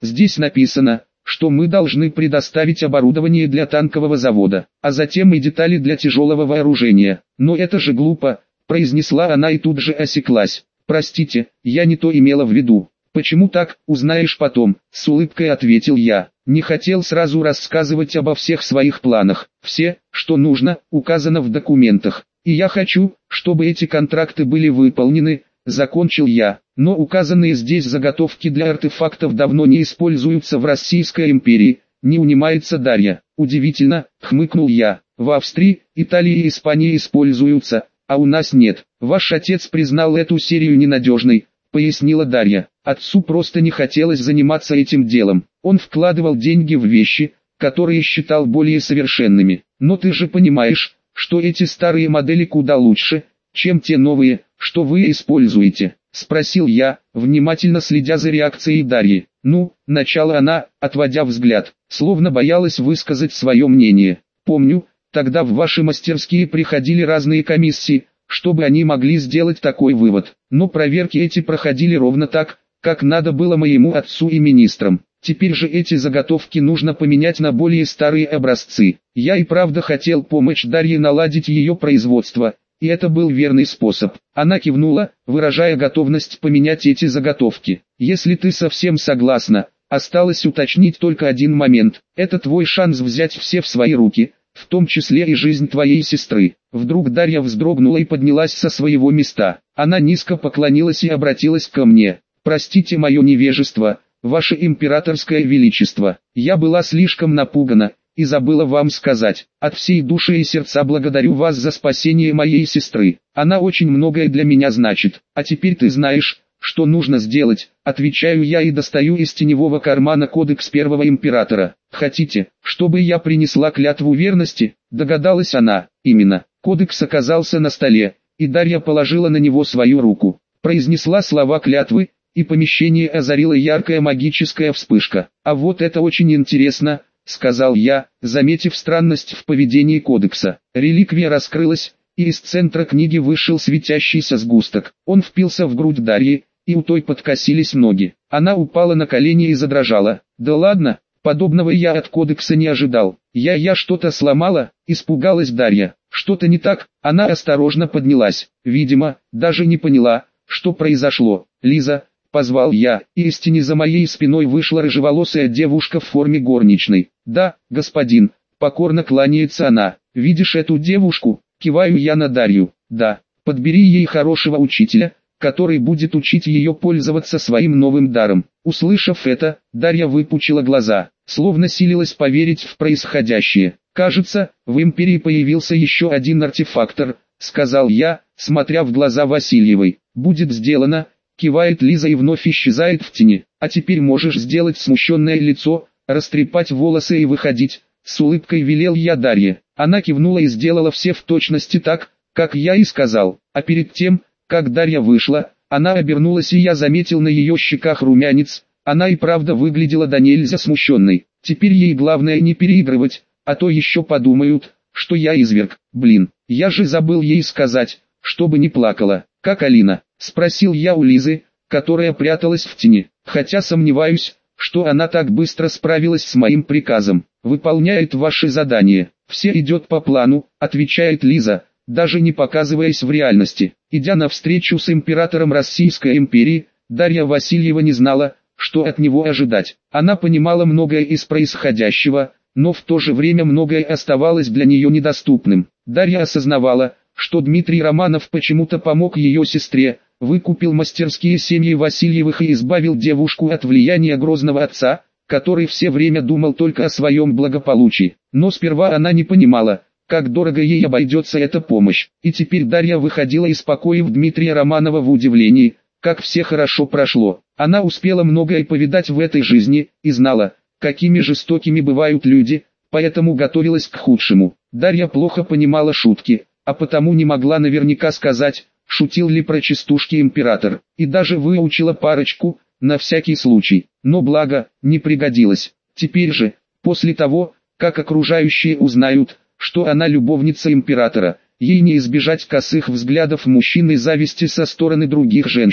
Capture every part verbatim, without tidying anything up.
Здесь написано, что мы должны предоставить оборудование для танкового завода, а затем и детали для тяжелого вооружения. Но это же глупо, произнесла она и тут же осеклась. Простите, я не то имела в виду. Почему так, узнаешь потом, с улыбкой ответил я. Не хотел сразу рассказывать обо всех своих планах. Все, что нужно, указано в документах. И я хочу, чтобы эти контракты были выполнены, закончил я. Но указанные здесь заготовки для артефактов давно не используются в Российской империи, не унимается Дарья. Удивительно, хмыкнул я. В Австрии, Италии и Испании используются, а у нас нет. Ваш отец признал эту серию ненадежной, пояснила Дарья. Отцу просто не хотелось заниматься этим делом. Он вкладывал деньги в вещи, которые считал более совершенными. Но ты же понимаешь, что эти старые модели куда лучше, чем те новые, что вы используете, спросил я, внимательно следя за реакцией Дарьи. Ну, начала она, отводя взгляд, словно боялась высказать свое мнение. Помню, тогда в ваши мастерские приходили разные комиссии, чтобы они могли сделать такой вывод. Но проверки эти проходили ровно так, как надо было моему отцу и министрам. Теперь же эти заготовки нужно поменять на более старые образцы. Я и правда хотел помочь Дарье наладить ее производство, и это был верный способ. Она кивнула, выражая готовность поменять эти заготовки. Если ты совсем согласна, осталось уточнить только один момент. Это твой шанс взять все в свои руки, в том числе и жизнь твоей сестры. Вдруг Дарья вздрогнула и поднялась со своего места. Она низко поклонилась и обратилась ко мне. Простите мое невежество, ваше императорское величество. Я была слишком напугана и забыла вам сказать. От всей души и сердца благодарю вас за спасение моей сестры. Она очень многое для меня значит. А теперь ты знаешь, что нужно сделать, отвечаю я и достаю из теневого кармана кодекс первого императора. Хотите, чтобы я принесла клятву верности? Догадалась она. Именно. Кодекс оказался на столе, и Дарья положила на него свою руку. Произнесла слова клятвы, и помещение озарила яркая магическая вспышка. А вот это очень интересно, сказал я, заметив странность в поведении кодекса. Реликвия раскрылась, и из центра книги вышел светящийся сгусток. Он впился в грудь Дарьи, и у той подкосились ноги. Она упала на колени и задрожала. Да ладно, подобного я от кодекса не ожидал. Я я что-то сломала, испугалась Дарья. Что-то не так, она осторожно поднялась. Видимо, даже не поняла, что произошло. Лиза, позвал я, и из тени за моей спиной вышла рыжеволосая девушка в форме горничной. Да, господин, покорно кланяется она. Видишь эту девушку? Киваю я на Дарью. Да, подбери ей хорошего учителя, который будет учить ее пользоваться своим новым даром. Услышав это, Дарья выпучила глаза, словно силилась поверить в происходящее. Кажется, в империи появился еще один артефактор, сказал я, смотря в глаза Васильевой. Будет сделано, кивает Лиза и вновь исчезает в тени. А теперь можешь сделать смущенное лицо, растрепать волосы и выходить, с улыбкой велел я Дарье. Она кивнула и сделала все в точности так, как я и сказал. А перед тем, как Дарья вышла, она обернулась и я заметил на ее щеках румянец. Она и правда выглядела до нельзя смущенной. Теперь ей главное не переигрывать, а то еще подумают, что я изверг. Блин, я же забыл ей сказать, чтобы не плакала. Как Алина? Спросил я у Лизы, которая пряталась в тени. Хотя сомневаюсь, что она так быстро справилась с моим приказом. Выполняет ваши задания. Все идет по плану, отвечает Лиза, даже не показываясь в реальности. Идя на встречу с императором Российской империи, Дарья Васильева не знала, что от него ожидать. Она понимала многое из происходящего, но в то же время многое оставалось для нее недоступным. Дарья осознавала, что Дмитрий Романов почему-то помог ее сестре, выкупил мастерские семьи Васильевых и избавил девушку от влияния грозного отца, который все время думал только о своем благополучии. Но сперва она не понимала, как дорого ей обойдется эта помощь. И теперь Дарья выходила из покоев Дмитрия Романова в удивлении, как все хорошо прошло. Она успела многое повидать в этой жизни, и знала, какими жестокими бывают люди, поэтому готовилась к худшему. Дарья плохо понимала шутки, а потому не могла наверняка сказать, шутил ли про частушки император, и даже выучила парочку, на всякий случай, но благо, не пригодилось. Теперь же, после того, как окружающие узнают, что она любовница императора, ей не избежать косых взглядов мужчин и зависти со стороны других женщин.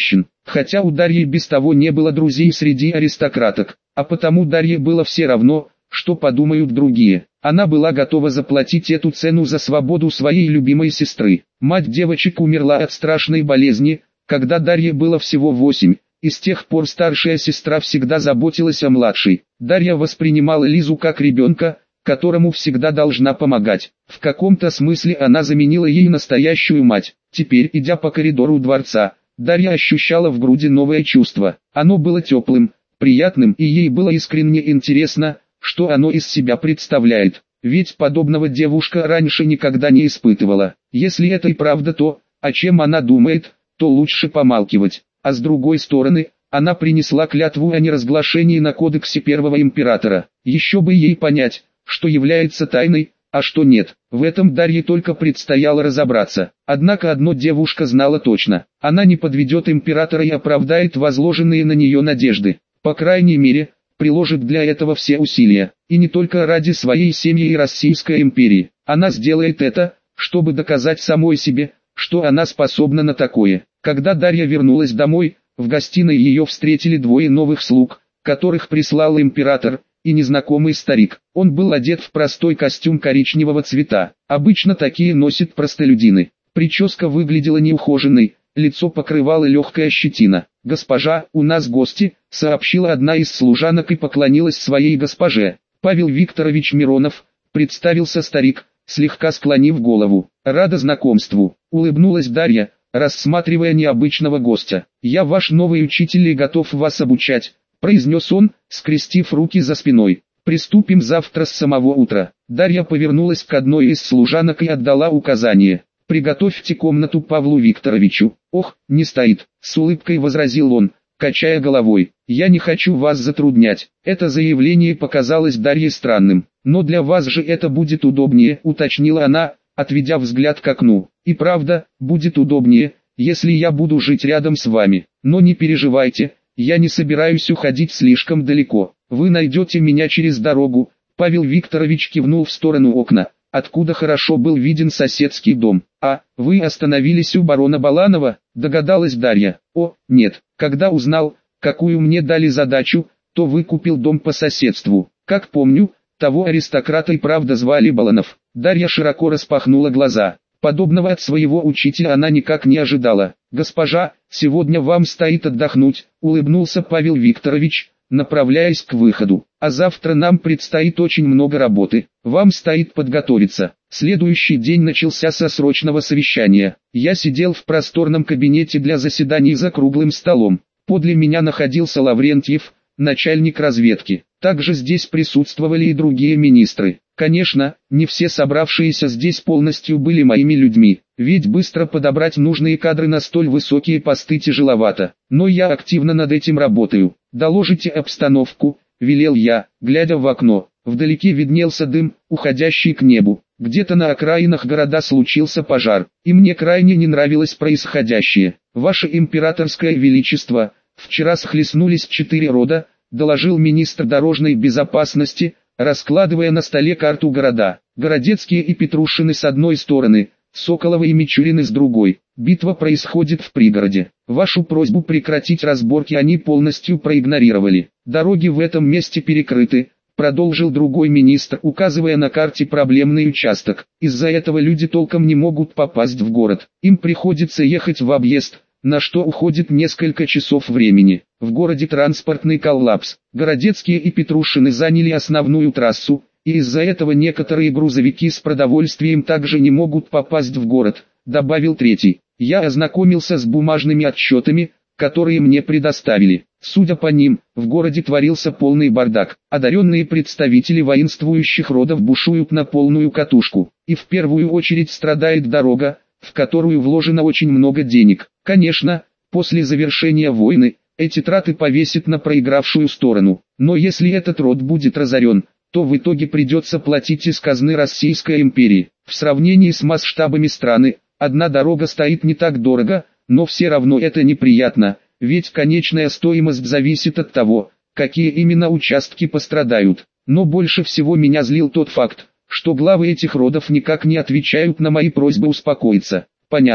Хотя у Дарьи без того не было друзей среди аристократок, а потому Дарье было все равно, что подумают другие. Она была готова заплатить эту цену за свободу своей любимой сестры. Мать девочек умерла от страшной болезни, когда Дарье было всего восемь, и с тех пор старшая сестра всегда заботилась о младшей. Дарья воспринимала Лизу как ребенка, которому всегда должна помогать. В каком-то смысле она заменила ей настоящую мать. Теперь, идя по коридору дворца, Дарья ощущала в груди новое чувство. Оно было теплым, приятным, и ей было искренне интересно, что оно из себя представляет. Ведь подобного девушка раньше никогда не испытывала. Если это и правда то, о чем она думает, то лучше помалкивать. А с другой стороны, она принесла клятву о неразглашении на кодексе первого императора. Еще бы ей понять, что является тайной, а что нет. В этом Дарье только предстояло разобраться. Однако одно девушка знала точно: она не подведет императора и оправдает возложенные на нее надежды. По крайней мере, приложит для этого все усилия. И не только ради своей семьи и Российской империи. Она сделает это, чтобы доказать самой себе, что она способна на такое. Когда Дарья вернулась домой, в гостиной ее встретили двое новых слуг, которых прислал император, и незнакомый старик. Он был одет в простой костюм коричневого цвета. Обычно такие носят простолюдины. Прическа выглядела неухоженной, лицо покрывала легкая щетина. «Госпожа, у нас гости», — сообщила одна из служанок и поклонилась своей госпоже. «Павел Викторович Миронов», — представился старик, слегка склонив голову. «Рада знакомству», — улыбнулась Дарья, рассматривая необычного гостя. «Я ваш новый учитель и готов вас обучать», — произнес он, скрестив руки за спиной. «Приступим завтра с самого утра». Дарья повернулась к одной из служанок и отдала указание: «Приготовьте комнату Павлу Викторовичу». «Ох, не стоит», — с улыбкой возразил он, качая головой. «Я не хочу вас затруднять». Это заявление показалось Дарье странным. «Но для вас же это будет удобнее», — уточнила она, отведя взгляд к окну. «И правда, будет удобнее, если я буду жить рядом с вами. Но не переживайте, я не собираюсь уходить слишком далеко. Вы найдете меня через дорогу». Павел Викторович кивнул в сторону окна, откуда хорошо был виден соседский дом. «А, вы остановились у барона Баланова?» — догадалась Дарья. «О, нет, когда узнал, какую мне дали задачу, то выкупил дом по соседству. Как помню, того аристократа и правда звали Баланов». Дарья широко распахнула глаза. Подобного от своего учителя она никак не ожидала. «Госпожа, сегодня вам стоит отдохнуть», — улыбнулся Павел Викторович, направляясь к выходу. «А завтра нам предстоит очень много работы. Вам стоит подготовиться». Следующий день начался со срочного совещания. Я сидел в просторном кабинете для заседаний за круглым столом. Подле меня находился Лаврентьев, начальник разведки. Также здесь присутствовали и другие министры. Конечно, не все собравшиеся здесь полностью были моими людьми, ведь быстро подобрать нужные кадры на столь высокие посты тяжеловато. Но я активно над этим работаю. «Доложите обстановку», — велел я, глядя в окно. Вдалеке виднелся дым, уходящий к небу. Где-то на окраинах города случился пожар, и мне крайне не нравилось происходящее. «Ваше императорское величество, вчера схлестнулись четыре рода», — доложил министр дорожной безопасности, раскладывая на столе карту города. Городецкие и Петрушины с одной стороны, Соколовы и Мичурины с другой. Битва происходит в пригороде. Вашу просьбу прекратить разборки они полностью проигнорировали. Дороги в этом месте перекрыты», — продолжил другой министр, указывая на карте проблемный участок. «Из-за этого люди толком не могут попасть в город. Им приходится ехать в объезд, на что уходит несколько часов времени. В городе транспортный коллапс. Городецкие и Петрушины заняли основную трассу, и из-за этого некоторые грузовики с продовольствием также не могут попасть в город», — добавил третий. Я ознакомился с бумажными отчетами, которые мне предоставили. Судя по ним, в городе творился полный бардак. Одаренные представители воинствующих родов бушуют на полную катушку. И в первую очередь страдает дорога, в которую вложено очень много денег. Конечно, после завершения войны, эти траты повесят на проигравшую сторону. Но если этот род будет разорен, то в итоге придется платить из казны Российской империи. В сравнении с масштабами страны, одна дорога стоит не так дорого, но все равно это неприятно, ведь конечная стоимость зависит от того, какие именно участки пострадают. Но больше всего меня злил тот факт, что главы этих родов никак не отвечают на мои просьбы успокоиться. Понятно,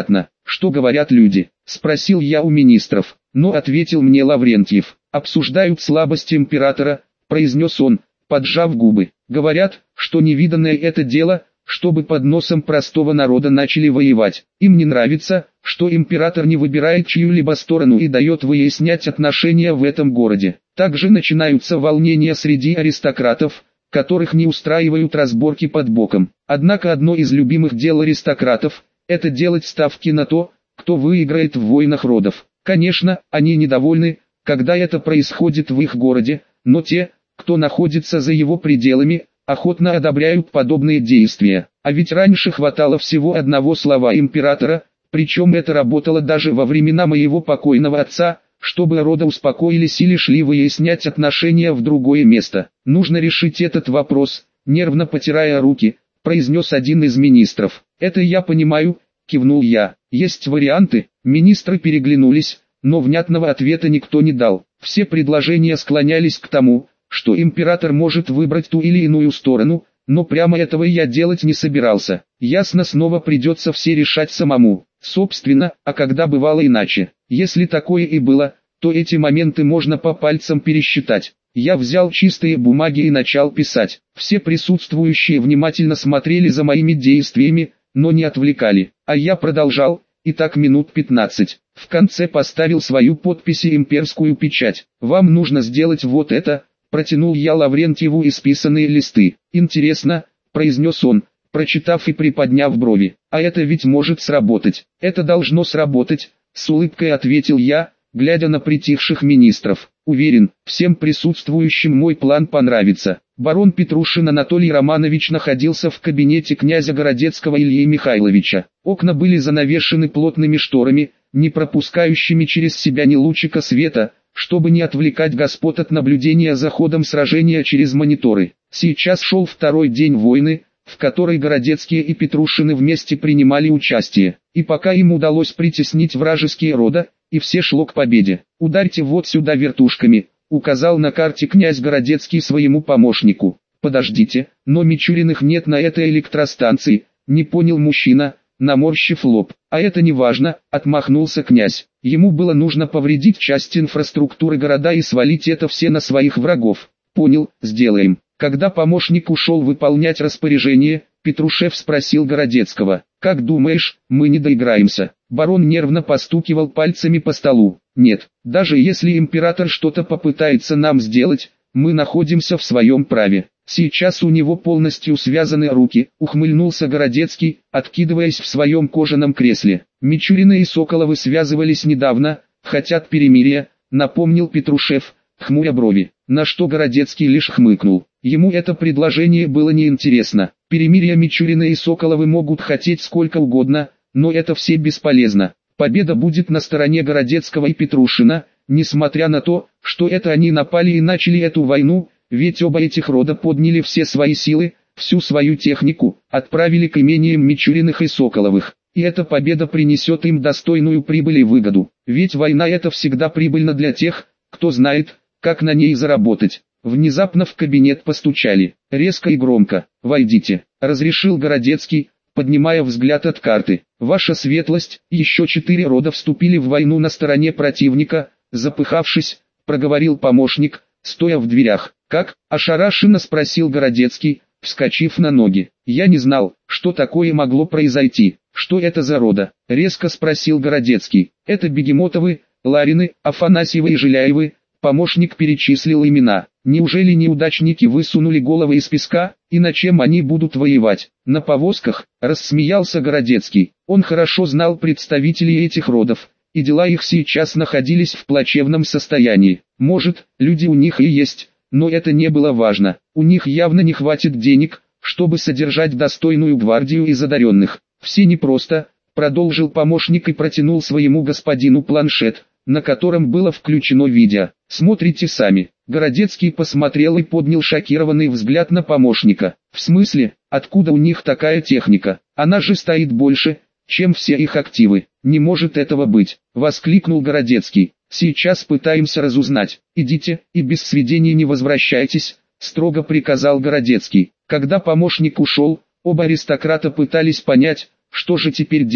что говорят люди?» – спросил я у министров. Но ответил мне Лаврентьев. «Обсуждают слабость императора», – произнес он, поджав губы. «Говорят, что невиданное это дело, чтобы под носом простого народа начали воевать. Им не нравится, что император не выбирает чью-либо сторону и дает выяснять отношения в этом городе. Также начинаются волнения среди аристократов, которых не устраивают разборки под боком. Однако одно из любимых дел аристократов – это делать ставки на то, кто выиграет в войнах родов. Конечно, они недовольны, когда это происходит в их городе, но те, кто находится за его пределами, охотно одобряют подобные действия. А ведь раньше хватало всего одного слова императора, причем это работало даже во времена моего покойного отца, чтобы рода успокоились или шли выяснять отношения в другое место. «Нужно решить этот вопрос», — нервно потирая руки, произнес один из министров. «Это я понимаю», — кивнул я. «Есть варианты?» Министры переглянулись, но внятного ответа никто не дал. Все предложения склонялись к тому, что император может выбрать ту или иную сторону, но прямо этого я делать не собирался. Ясно, снова придется все решать самому. Собственно, а когда бывало иначе? Если такое и было, то эти моменты можно по пальцам пересчитать. Я взял чистые бумаги и начал писать. Все присутствующие внимательно смотрели за моими действиями, но не отвлекали. А я продолжал, и так минут пятнадцать. В конце поставил свою подпись и имперскую печать. «Вам нужно сделать вот это», — протянул я Лаврентьеву исписанные листы. «Интересно», — произнес он, прочитав и приподняв брови. «А это ведь может сработать». «Это должно сработать», — с улыбкой ответил я, глядя на притихших министров. «Уверен, всем присутствующим мой план понравится». Барон Петрушин Анатолий Романович находился в кабинете князя Городецкого Ильи Михайловича. Окна были занавешены плотными шторами, не пропускающими через себя ни лучика света, чтобы не отвлекать господ от наблюдения за ходом сражения через мониторы. Сейчас шел второй день войны, в которой Городецкие и Петрушины вместе принимали участие, и пока им удалось притеснить вражеские рода, и все шло к победе. «Ударьте вот сюда вертушками», — указал на карте князь Городецкий своему помощнику. «Подождите, но Мичуриных нет на этой электростанции», — не понял мужчина, наморщив лоб. «А это не важно», — отмахнулся князь. Ему было нужно повредить часть инфраструктуры города и свалить это все на своих врагов. «Понял, сделаем». Когда помощник ушел выполнять распоряжение, Петрушев спросил Городецкого: «Как думаешь, мы не доиграемся?» Барон нервно постукивал пальцами по столу. «Нет, даже если император что-то попытается нам сделать, мы находимся в своем праве. Сейчас у него полностью связаны руки», — ухмыльнулся Городецкий, откидываясь в своем кожаном кресле. «Мичурины и Соколовы связывались недавно, хотят перемирия», — напомнил Петрушев, хмуря брови, на что Городецкий лишь хмыкнул. Ему это предложение было неинтересно. Перемирия Мичурины и Соколовы могут хотеть сколько угодно, но это все бесполезно. Победа будет на стороне Городецкого и Петрушина, несмотря на то, что это они напали и начали эту войну, ведь оба этих рода подняли все свои силы, всю свою технику, отправили к имениям Мичуриных и Соколовых. И эта победа принесет им достойную прибыль и выгоду. Ведь война это всегда прибыльна для тех, кто знает, как на ней заработать. Внезапно в кабинет постучали, резко и громко. «Войдите», — разрешил Городецкий, поднимая взгляд от карты. «Ваша светлость, еще четыре рода вступили в войну на стороне противника», — запыхавшись, проговорил помощник, стоя в дверях. «Как?» — ошарашенно спросил Городецкий, вскочив на ноги. «Я не знал, что такое могло произойти». «Что это за рода?» — резко спросил Городецкий. «Это Бегемотовы, Ларины, Афанасьевы и Жиляевы». Помощник перечислил имена. «Неужели неудачники высунули головы из песка, и на чем они будут воевать? На повозках?» — рассмеялся Городецкий. Он хорошо знал представителей этих родов, и дела их сейчас находились в плачевном состоянии. Может, люди у них и есть, но это не было важно. У них явно не хватит денег, чтобы содержать достойную гвардию из одаренных. «Все непросто», — продолжил помощник и протянул своему господину планшет, на котором было включено видео. «Смотрите сами». Городецкий посмотрел и поднял шокированный взгляд на помощника. «В смысле, откуда у них такая техника? Она же стоит больше, чем все их активы». «Не может этого быть», — воскликнул Городецкий. «Сейчас пытаемся разузнать. Идите, и без сведений не возвращайтесь», — строго приказал Городецкий. Когда помощник ушел, оба аристократа пытались понять, что же теперь делать.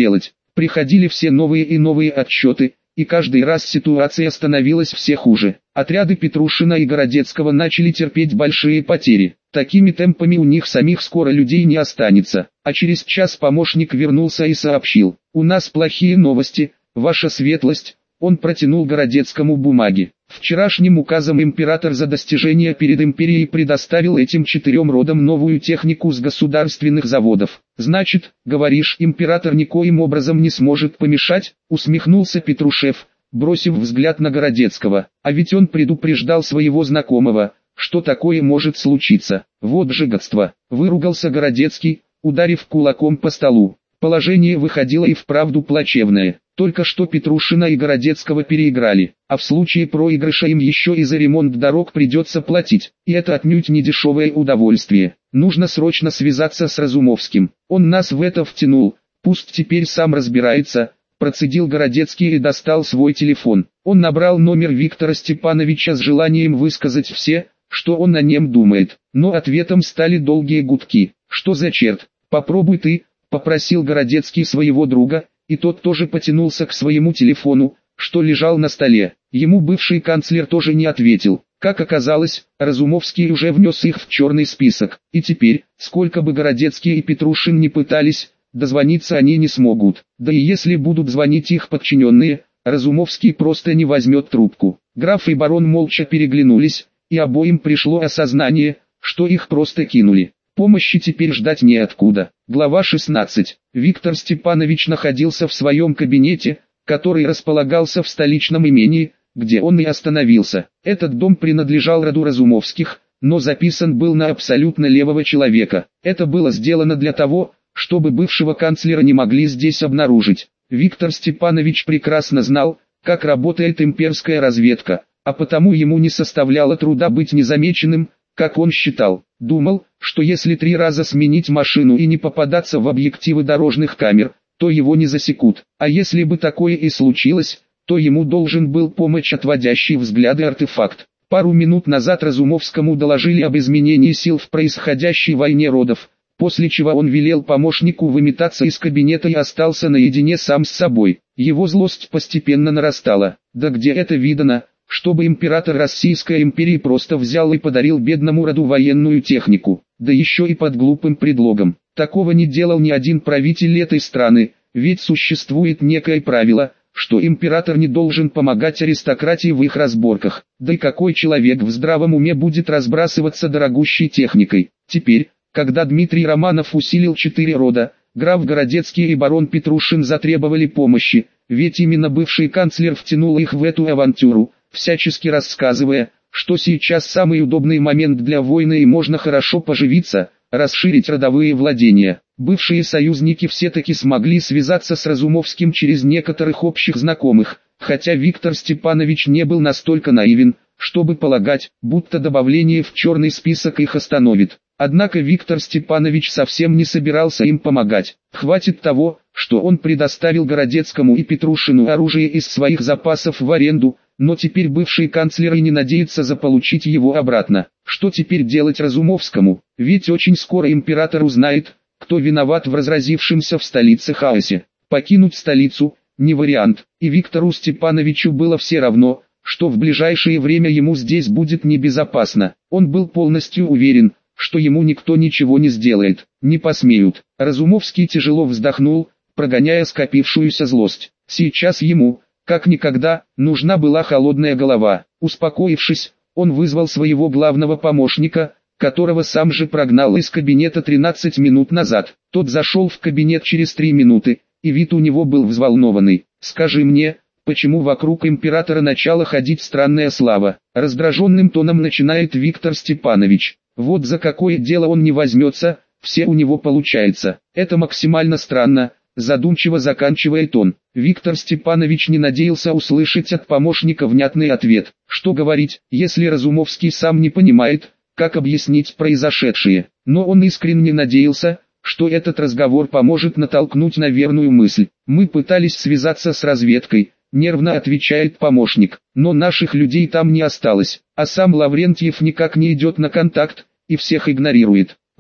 Приходили все новые и новые отчеты, и каждый раз ситуация становилась все хуже. Отряды Петрушина и Городецкого начали терпеть большие потери. Такими темпами у них самих скоро людей не останется. А через час помощник вернулся и сообщил: «У нас плохие новости, ваша светлость». Он протянул Городецкому бумаги. Вчерашним указом император за достижения перед империей предоставил этим четырем родам новую технику с государственных заводов. «Значит, говоришь, император никоим образом не сможет помешать?» — усмехнулся Петрушев, бросив взгляд на Городецкого. «А ведь он предупреждал своего знакомого, что такое может случиться. Вот же гадство!» — выругался Городецкий, ударив кулаком по столу. Положение выходило и вправду плачевное. Только что Петрушина и Городецкого переиграли, а в случае проигрыша им еще и за ремонт дорог придется платить. И это отнюдь не дешевое удовольствие. Нужно срочно связаться с Разумовским. Он нас в это втянул, пусть теперь сам разбирается. Процедил Городецкий и достал свой телефон. Он набрал номер Виктора Степановича с желанием высказать все, что он о нем думает. Но ответом стали долгие гудки. «Что за черт? Попробуй ты», — попросил Городецкий своего друга, и тот тоже потянулся к своему телефону, что лежал на столе. Ему бывший канцлер тоже не ответил. Как оказалось, Разумовский уже внес их в черный список, и теперь, сколько бы Городецкий и Петрушин не пытались, дозвониться они не смогут. Да и если будут звонить их подчиненные, Разумовский просто не возьмет трубку. Граф и барон молча переглянулись, и обоим пришло осознание, что их просто кинули. Помощи теперь ждать неоткуда. Глава шестнадцать. Виктор Степанович находился в своем кабинете, который располагался в столичном имении, где он и остановился. Этот дом принадлежал роду Разумовских, но записан был на абсолютно левого человека. Это было сделано для того, чтобы бывшего канцлера не могли здесь обнаружить. Виктор Степанович прекрасно знал, как работает имперская разведка, а потому ему не составляло труда быть незамеченным, как он считал. Думал, что если три раза сменить машину и не попадаться в объективы дорожных камер, то его не засекут. А если бы такое и случилось, то ему должен был помочь отводящий взгляды артефакт. Пару минут назад Разумовскому доложили об изменении сил в происходящей войне родов, после чего он велел помощнику выметаться из кабинета и остался наедине сам с собой. Его злость постепенно нарастала. Да где это видано, чтобы император Российской империи просто взял и подарил бедному роду военную технику, да еще и под глупым предлогом. Такого не делал ни один правитель этой страны, ведь существует некое правило, что император не должен помогать аристократии в их разборках. Да и какой человек в здравом уме будет разбрасываться дорогущей техникой? Теперь, когда Дмитрий Романов усилил четыре рода, граф Городецкий и барон Петрушин затребовали помощи, ведь именно бывший канцлер втянул их в эту авантюру, всячески рассказывая, что сейчас самый удобный момент для войны и можно хорошо поживиться, расширить родовые владения. Бывшие союзники все-таки смогли связаться с Разумовским через некоторых общих знакомых, хотя Виктор Степанович не был настолько наивен, чтобы полагать, будто добавление в черный список их остановит. Однако Виктор Степанович совсем не собирался им помогать. Хватит того, что он предоставил Городецкому и Петрушину оружие из своих запасов в аренду, но теперь бывший канцлер и не надеется заполучить его обратно. Что теперь делать Разумовскому? Ведь очень скоро император узнает, кто виноват в разразившемся в столице хаосе. Покинуть столицу – не вариант, и Виктору Степановичу было все равно, что в ближайшее время ему здесь будет небезопасно. Он был полностью уверен, что ему никто ничего не сделает, не посмеют. Разумовский тяжело вздохнул, прогоняя скопившуюся злость. Сейчас ему, как никогда, нужна была холодная голова. Успокоившись, он вызвал своего главного помощника, которого сам же прогнал из кабинета тринадцать минут назад. Тот зашел в кабинет через три минуты, и вид у него был взволнованный. «Скажи мне, почему вокруг императора начала ходить странная слава?» Раздраженным тоном начинает Виктор Степанович. Вот за какое дело он не возьмется, все у него получается. Это максимально странно, задумчиво заканчивает он. Виктор Степанович не надеялся услышать от помощника внятный ответ. Что говорить, если Разумовский сам не понимает, как объяснить произошедшее. Но он искренне надеялся, что этот разговор поможет натолкнуть на верную мысль. «Мы пытались связаться с разведкой», — нервно отвечает помощник, «но наших людей там не осталось, а сам Лаврентьев никак не идет на контакт, и всех игнорирует.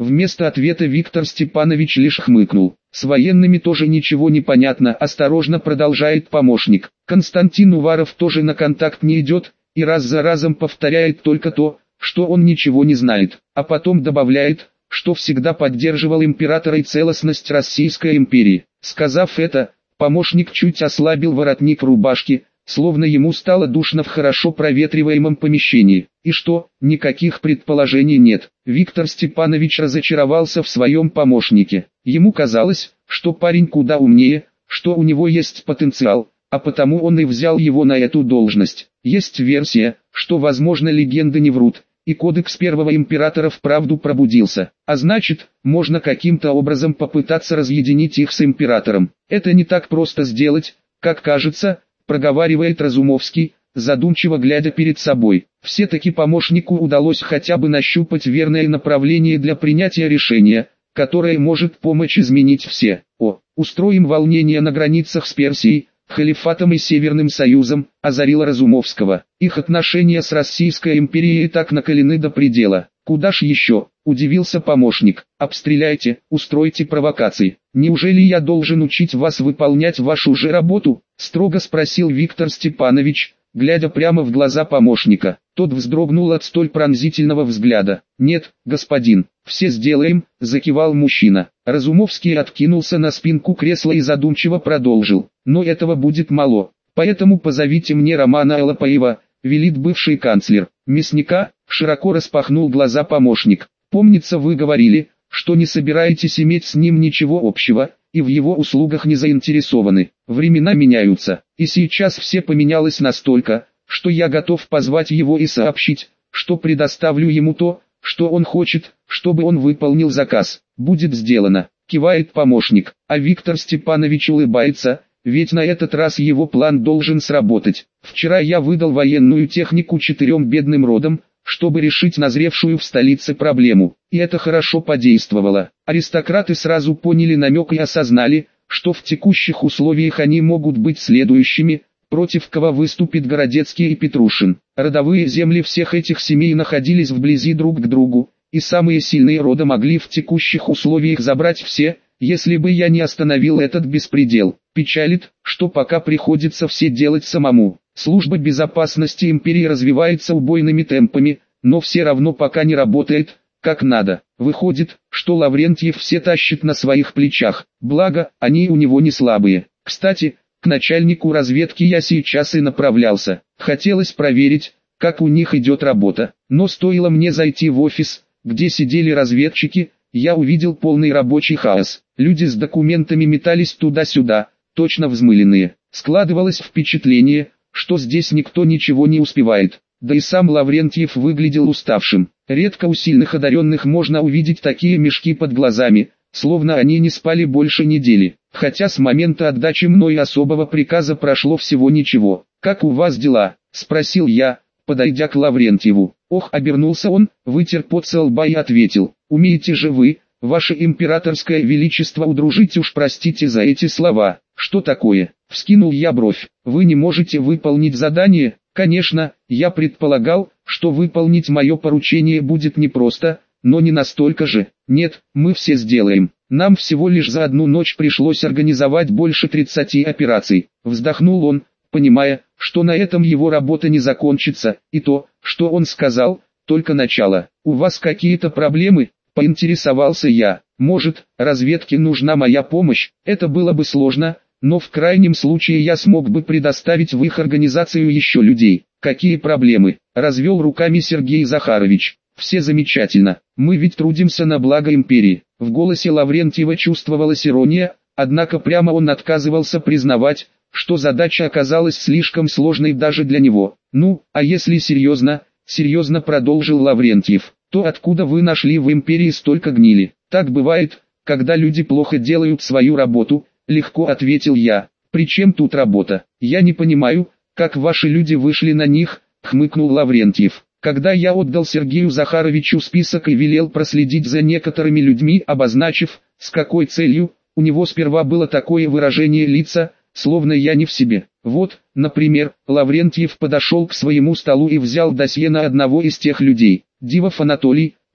Вместо ответа Виктор Степанович лишь хмыкнул. С военными тоже ничего не понятно, осторожно продолжает помощник. Константин Уваров тоже на контакт не идет, и раз за разом повторяет только то, что он ничего не знает, а потом добавляет, что всегда поддерживал императора и целостность Российской империи. Сказав это, помощник чуть ослабил воротник рубашки, словно ему стало душно в хорошо проветриваемом помещении. И что, никаких предположений нет. Виктор Степанович разочаровался в своем помощнике. Ему казалось, что парень куда умнее, что у него есть потенциал, а потому он и взял его на эту должность. Есть версия, что возможно легенды не врут, и кодекс первого императора вправду пробудился, а значит, можно каким-то образом попытаться разъединить их с императором. Это не так просто сделать, как кажется, проговаривает Разумовский, задумчиво глядя перед собой. Все-таки помощнику удалось хотя бы нащупать верное направление для принятия решения, которое может помочь изменить все. О, устроим волнение на границах с Персией, халифатом и Северным Союзом, озарило Разумовского. Их отношения с Российской империей и так накалены до предела. Куда ж еще, удивился помощник. Обстреляйте, устройте провокации. Неужели я должен учить вас выполнять вашу же работу? Строго спросил Виктор Степанович, глядя прямо в глаза помощника. Тот вздрогнул от столь пронзительного взгляда. «Нет, господин, все сделаем», — закивал мужчина. Разумовский откинулся на спинку кресла и задумчиво продолжил. «Но этого будет мало, поэтому позовите мне Романа Алапаева», — велит бывший канцлер. «Мясника», — широко распахнул глаза помощник. «Помнится, вы говорили, что не собираетесь иметь с ним ничего общего, и в его услугах не заинтересованы. Времена меняются, и сейчас все поменялось настолько, что я готов позвать его и сообщить, что предоставлю ему то, что он хочет, чтобы он выполнил заказ. Будет сделано», — кивает помощник, а Виктор Степанович улыбается, ведь на этот раз его план должен сработать. «Вчера я выдал военную технику четырем бедным родам, чтобы решить назревшую в столице проблему, и это хорошо подействовало. Аристократы сразу поняли намек и осознали, что в текущих условиях они могут быть следующими, против кого выступит Городецкий и Петрушин. Родовые земли всех этих семей находились вблизи друг к другу, и самые сильные рода могли в текущих условиях забрать все, если бы я не остановил этот беспредел. Печалит, что пока приходится все делать самому. Служба безопасности империи развивается убойными темпами, но все равно пока не работает, как надо. Выходит, что Лаврентьев все тащит на своих плечах, благо, они у него не слабые. Кстати, к начальнику разведки я сейчас и направлялся. Хотелось проверить, как у них идет работа, но стоило мне зайти в офис, где сидели разведчики, я увидел полный рабочий хаос. Люди с документами метались туда-сюда, точно взмыленные. Складывалось впечатление, что здесь никто ничего не успевает. Да и сам Лаврентьев выглядел уставшим. Редко у сильных одаренных можно увидеть такие мешки под глазами, словно они не спали больше недели. Хотя с момента отдачи мной особого приказа прошло всего ничего. «Как у вас дела?» – спросил я, подойдя к Лаврентьеву. Ох, обернулся он, вытер пот со лба и ответил: «Умеете же вы, ваше императорское величество, удружить, уж простите за эти слова». «Что такое?» – вскинул я бровь. «Вы не можете выполнить задание?» «Конечно, я предполагал, что выполнить мое поручение будет непросто, но не настолько же. Нет, мы все сделаем. Нам всего лишь за одну ночь пришлось организовать больше тридцати операций». Вздохнул он, понимая, что на этом его работа не закончится, и то, что он сказал, только начало. «У вас какие-то проблемы?» – поинтересовался я. «Может, разведке нужна моя помощь?» Это было бы сложно, но в крайнем случае я смог бы предоставить в их организацию еще людей. «Какие проблемы?» – развел руками Сергей Захарович. «Все замечательно, мы ведь трудимся на благо империи». В голосе Лаврентьева чувствовалась ирония, однако прямо он отказывался признавать, что задача оказалась слишком сложной даже для него. «Ну, а если серьезно?» – серьезно продолжил Лаврентьев. «То откуда вы нашли в империи столько гнили?» «Так бывает, когда люди плохо делают свою работу», – легко ответил я. «При чем тут работа? Я не понимаю, как ваши люди вышли на них», – хмыкнул Лаврентьев. «Когда я отдал Сергею Захаровичу список и велел проследить за некоторыми людьми, обозначив, с какой целью, у него сперва было такое выражение лица, словно я не в себе. Вот, например, Лаврентьев подошел к своему столу и взял досье на одного из тех людей. Дивов Анатолий,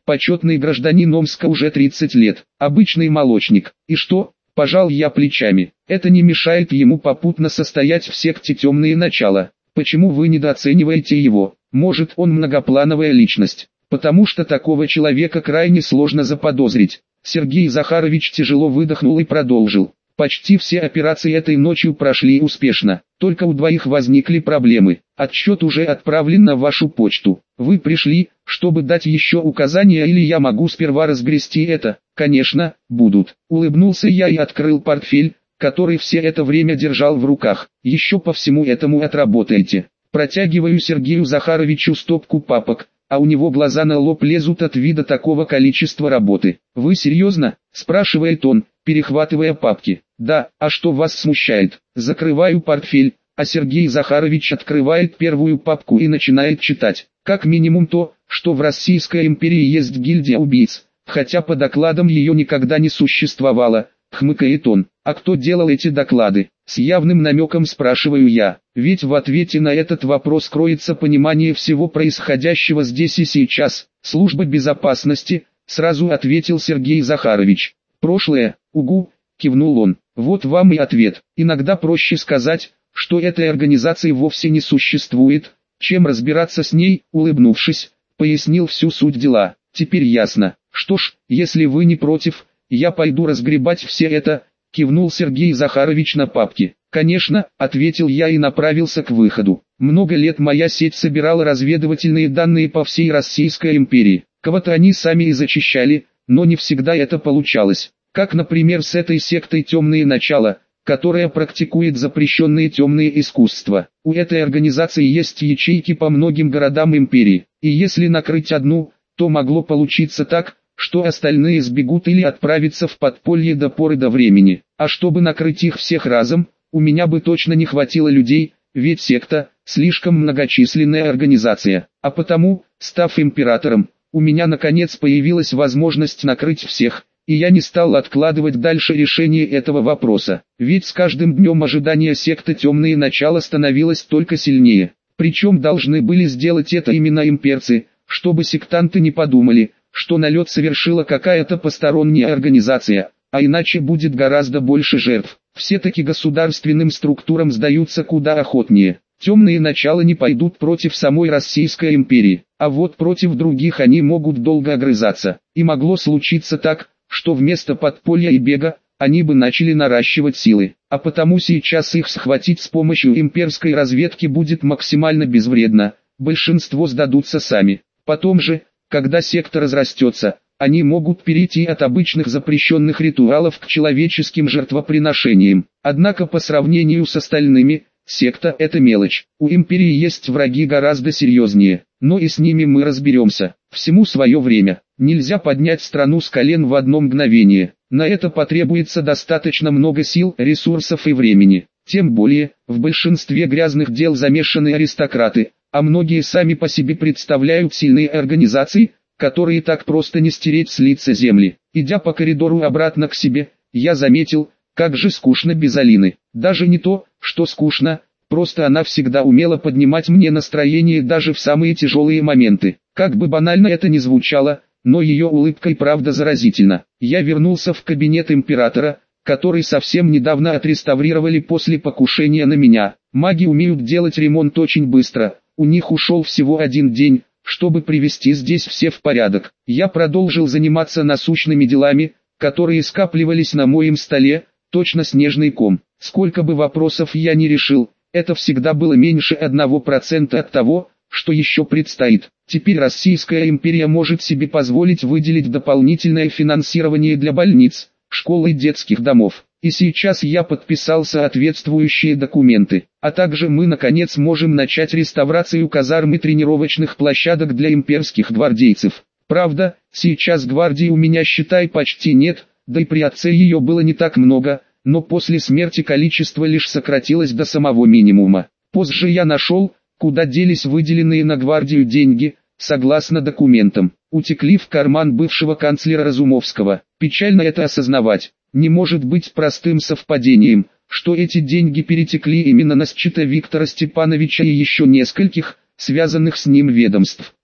почетный гражданин Омска уже тридцать лет, обычный молочник. И что? Пожал я плечами. Это не мешает ему попутно состоять в секте «Темные начала». Почему вы недооцениваете его? Может, он многоплановая личность? Потому что такого человека крайне сложно заподозрить. Сергей Захарович тяжело выдохнул и продолжил. Почти все операции этой ночью прошли успешно. Только у двоих возникли проблемы. Отчет уже отправлен на вашу почту. Вы пришли, чтобы дать еще указания, или я могу сперва разгрести это? Конечно, будут. Улыбнулся я и открыл портфель, который все это время держал в руках. Еще по всему этому отработаете. Протягиваю Сергею Захаровичу стопку папок, а у него глаза на лоб лезут от вида такого количества работы. «Вы серьезно?» – спрашивает он, перехватывая папки. «Да, а что вас смущает?» Закрываю портфель, а Сергей Захарович открывает первую папку и начинает читать. Как минимум то, что в Российской империи есть гильдия убийц, хотя по докладам ее никогда не существовало, хмыкает он. А кто делал эти доклады? С явным намеком спрашиваю я, ведь в ответе на этот вопрос кроется понимание всего происходящего здесь и сейчас. Служба безопасности, сразу ответил Сергей Захарович. Прошлое, угу, кивнул он. Вот вам и ответ. Иногда проще сказать, что этой организации вовсе не существует, чем разбираться с ней, улыбнувшись, пояснил всю суть дела. Теперь ясно. Что ж, если вы не против, я пойду разгребать все это, кивнул Сергей Захарович на папки. Конечно, ответил я и направился к выходу. Много лет моя сеть собирала разведывательные данные по всей Российской империи. Кого-то они сами и зачищали, но не всегда это получалось. Как, например, с этой сектой «Темные начала», которая практикует запрещенные темные искусства. У этой организации есть ячейки по многим городам империи, и если накрыть одну, то могло получиться так, что остальные сбегут или отправятся в подполье до поры до времени. А чтобы накрыть их всех разом, у меня бы точно не хватило людей, ведь секта – слишком многочисленная организация. А потому, став императором, у меня наконец появилась возможность накрыть всех, и я не стал откладывать дальше решение этого вопроса. Ведь с каждым днем ожидание секты «Темные начала» становилось только сильнее. Причем должны были сделать это именно имперцы, чтобы сектанты не подумали, что налет совершила какая-то посторонняя организация, а иначе будет гораздо больше жертв. Все-таки государственным структурам сдаются куда охотнее. Темные начала не пойдут против самой Российской империи, а вот против других они могут долго огрызаться. И могло случиться так, что вместо подполья и бега, они бы начали наращивать силы. А потому сейчас их схватить с помощью имперской разведки будет максимально безвредно, большинство сдадутся сами. Потом же, когда секта разрастется, они могут перейти от обычных запрещенных ритуалов к человеческим жертвоприношениям. Однако по сравнению с остальными, секта – это мелочь. У империи есть враги гораздо серьезнее, но и с ними мы разберемся. Всему свое время. Нельзя поднять страну с колен в одно мгновение. На это потребуется достаточно много сил, ресурсов и времени. Тем более, в большинстве грязных дел замешаны аристократы, а многие сами по себе представляют сильные организации, которые так просто не стереть с лица земли. Идя по коридору обратно к себе, я заметил, как же скучно без Алины. Даже не то, что скучно, просто она всегда умела поднимать мне настроение даже в самые тяжелые моменты. Как бы банально это ни звучало, но ее улыбка и правда заразительна. Я вернулся в кабинет императора, который совсем недавно отреставрировали после покушения на меня. Маги умеют делать ремонт очень быстро, у них ушел всего один день, чтобы привести здесь все в порядок. Я продолжил заниматься насущными делами, которые скапливались на моем столе, точно снежный ком. Сколько бы вопросов я ни решил, это всегда было меньше одного процента от того, что еще предстоит. Теперь Российская империя может себе позволить выделить дополнительное финансирование для больниц, школ и детских домов. И сейчас я подписал соответствующие документы. А также мы наконец можем начать реставрацию казарм и тренировочных площадок для имперских гвардейцев. Правда, сейчас гвардии у меня считай почти нет, да и при отце ее было не так много, но после смерти количество лишь сократилось до самого минимума. Позже я нашел, куда делись выделенные на гвардию деньги, согласно документам. Утекли в карман бывшего канцлера Разумовского. Печально это осознавать. Не может быть простым совпадением, что эти деньги перетекли именно на счета Виктора Степановича и еще нескольких, связанных с ним ведомств.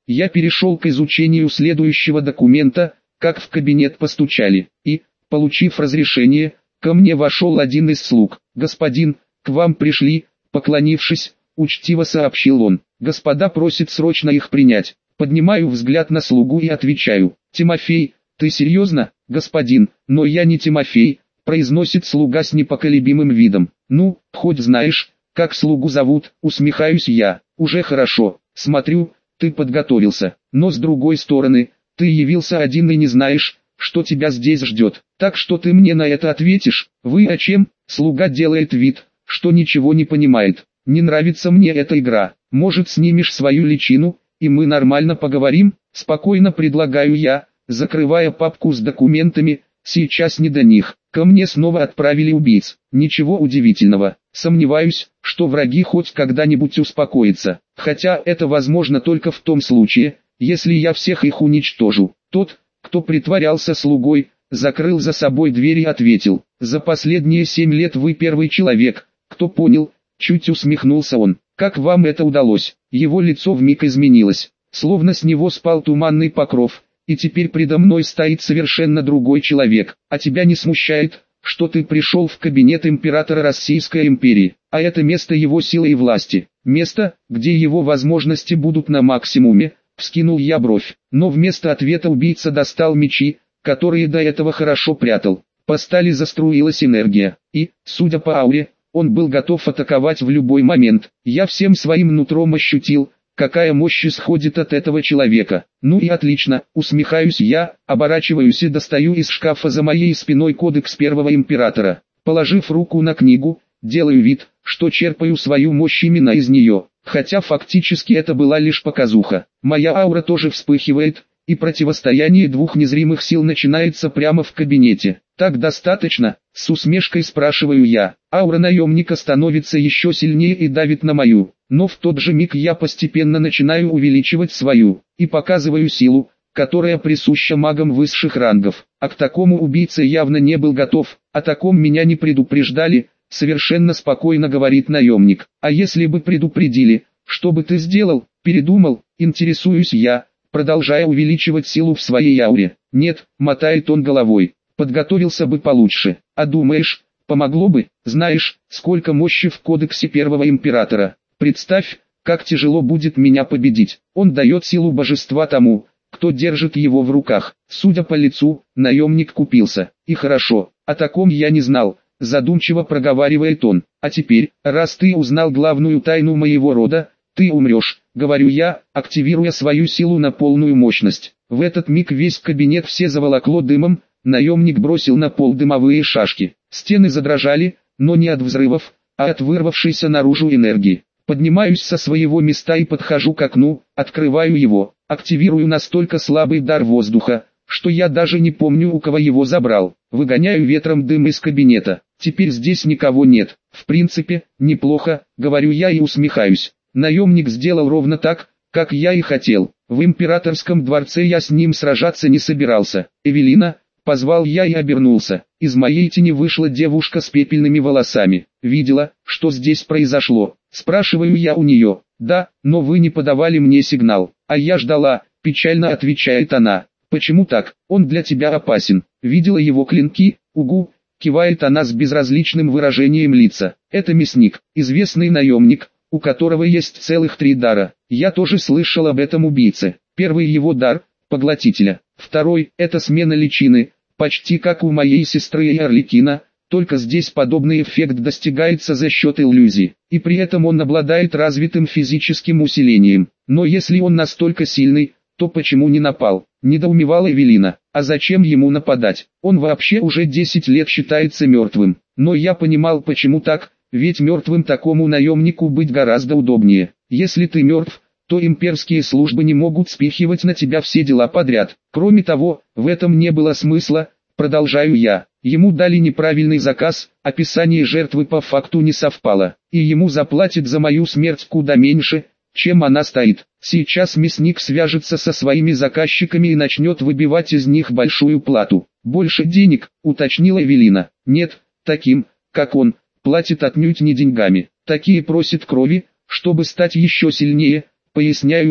Я перешел к изучению следующего документа, как в кабинет постучали, и, получив разрешение, ко мне вошел один из слуг. «Господин, к вам пришли», поклонившись, учтиво сообщил он. «Господа просят срочно их принять». Поднимаю взгляд на слугу и отвечаю: «Тимофей, ты серьезно?» «Господин, но я не Тимофей», произносит слуга с непоколебимым видом. «Ну, хоть знаешь, как слугу зовут», усмехаюсь я. «Уже хорошо, смотрю, ты подготовился, но с другой стороны, ты явился один и не знаешь, что тебя здесь ждет. Так что ты мне на это ответишь?» «Вы о чем?» Слуга делает вид, что ничего не понимает. «Не нравится мне эта игра. Может, снимешь свою личину, и мы нормально поговорим?» Спокойно предлагаю я, закрывая папку с документами. Сейчас не до них. Ко мне снова отправили убийц. Ничего удивительного. Сомневаюсь, что враги хоть когда-нибудь успокоятся. Хотя это возможно только в том случае, если я всех их уничтожу. Тот, кто притворялся слугой, закрыл за собой дверь и ответил: «За последние семь лет вы первый человек, кто понял». Чуть усмехнулся он. «Как вам это удалось?» Его лицо вмиг изменилось, словно с него спал туманный покров, и теперь предо мной стоит совершенно другой человек. «А тебя не смущает, что ты пришел в кабинет императора Российской империи, а это место его силы и власти, место, где его возможности будут на максимуме?» Вскинул я бровь, но вместо ответа убийца достал мечи, которые до этого хорошо прятал. По стали заструилась энергия, и, судя по ауре, он был готов атаковать в любой момент. Я всем своим нутром ощутил, какая мощь исходит от этого человека. «Ну и отлично», усмехаюсь я, оборачиваюсь и достаю из шкафа за моей спиной кодекс первого императора. Положив руку на книгу, делаю вид, что черпаю свою мощь именно из нее, хотя фактически это была лишь показуха. Моя аура тоже вспыхивает, и противостояние двух незримых сил начинается прямо в кабинете. «Так достаточно?» — с усмешкой спрашиваю я. Аура наемника становится еще сильнее и давит на мою, но в тот же миг я постепенно начинаю увеличивать свою, и показываю силу, которая присуща магам высших рангов. А к такому убийца явно не был готов, о таком меня не предупреждали, совершенно спокойно говорит наемник. «А если бы предупредили, что бы ты сделал?» «Передумал?» Интересуюсь я, продолжая увеличивать силу в своей ауре. «Нет», мотает он головой, «подготовился бы получше». «А думаешь, помогло бы?» «Знаешь, сколько мощи в кодексе первого императора. Представь, как тяжело будет меня победить. Он дает силу божества тому, кто держит его в руках». Судя по лицу, наемник купился. «И хорошо, о таком я не знал», задумчиво проговаривает он. «А теперь, раз ты узнал главную тайну моего рода, ты умрешь», говорю я, активируя свою силу на полную мощность. В этот миг весь кабинет все заволокло дымом, наемник бросил на пол дымовые шашки. Стены задрожали, но не от взрывов, а от вырвавшейся наружу энергии. Поднимаюсь со своего места и подхожу к окну, открываю его, активирую настолько слабый дар воздуха, что я даже не помню, у кого его забрал. Выгоняю ветром дым из кабинета. Теперь здесь никого нет. В принципе, неплохо, говорю я и усмехаюсь. Наемник сделал ровно так, как я и хотел. В императорском дворце я с ним сражаться не собирался. «Эвелина», позвал я и обернулся. Из моей тени вышла девушка с пепельными волосами. «Видела, что здесь произошло?» Спрашиваю я у нее. «Да, но вы не подавали мне сигнал, а я ждала», печально отвечает она. «Почему так? Он для тебя опасен. Видела его клинки?» «Угу», кивает она с безразличным выражением лица. «Это мясник, известный наемник, у которого есть целых три дара. Я тоже слышал об этом убийце. Первый его дар – поглотителя. Второй – это смена личины, почти как у моей сестры и Арлекина, только здесь подобный эффект достигается за счет иллюзий, и при этом он обладает развитым физическим усилением. Но если он настолько сильный, то почему не напал?» Недоумевала Эвелина. «А зачем ему нападать? Он вообще уже десять лет считается мертвым». Но я понимал, почему так, ведь мертвым такому наемнику быть гораздо удобнее. Если ты мертв, то имперские службы не могут спихивать на тебя все дела подряд. Кроме того, в этом не было смысла, продолжаю я. Ему дали неправильный заказ, описание жертвы по факту не совпало, и ему заплатят за мою смерть куда меньше, чем она стоит. Сейчас мясник свяжется со своими заказчиками и начнет выбивать из них большую плату. «Больше денег», уточнила Эвелина. «Нет, таким, как он, платит отнюдь не деньгами. Такие просят крови, чтобы стать еще сильнее», поясняю я.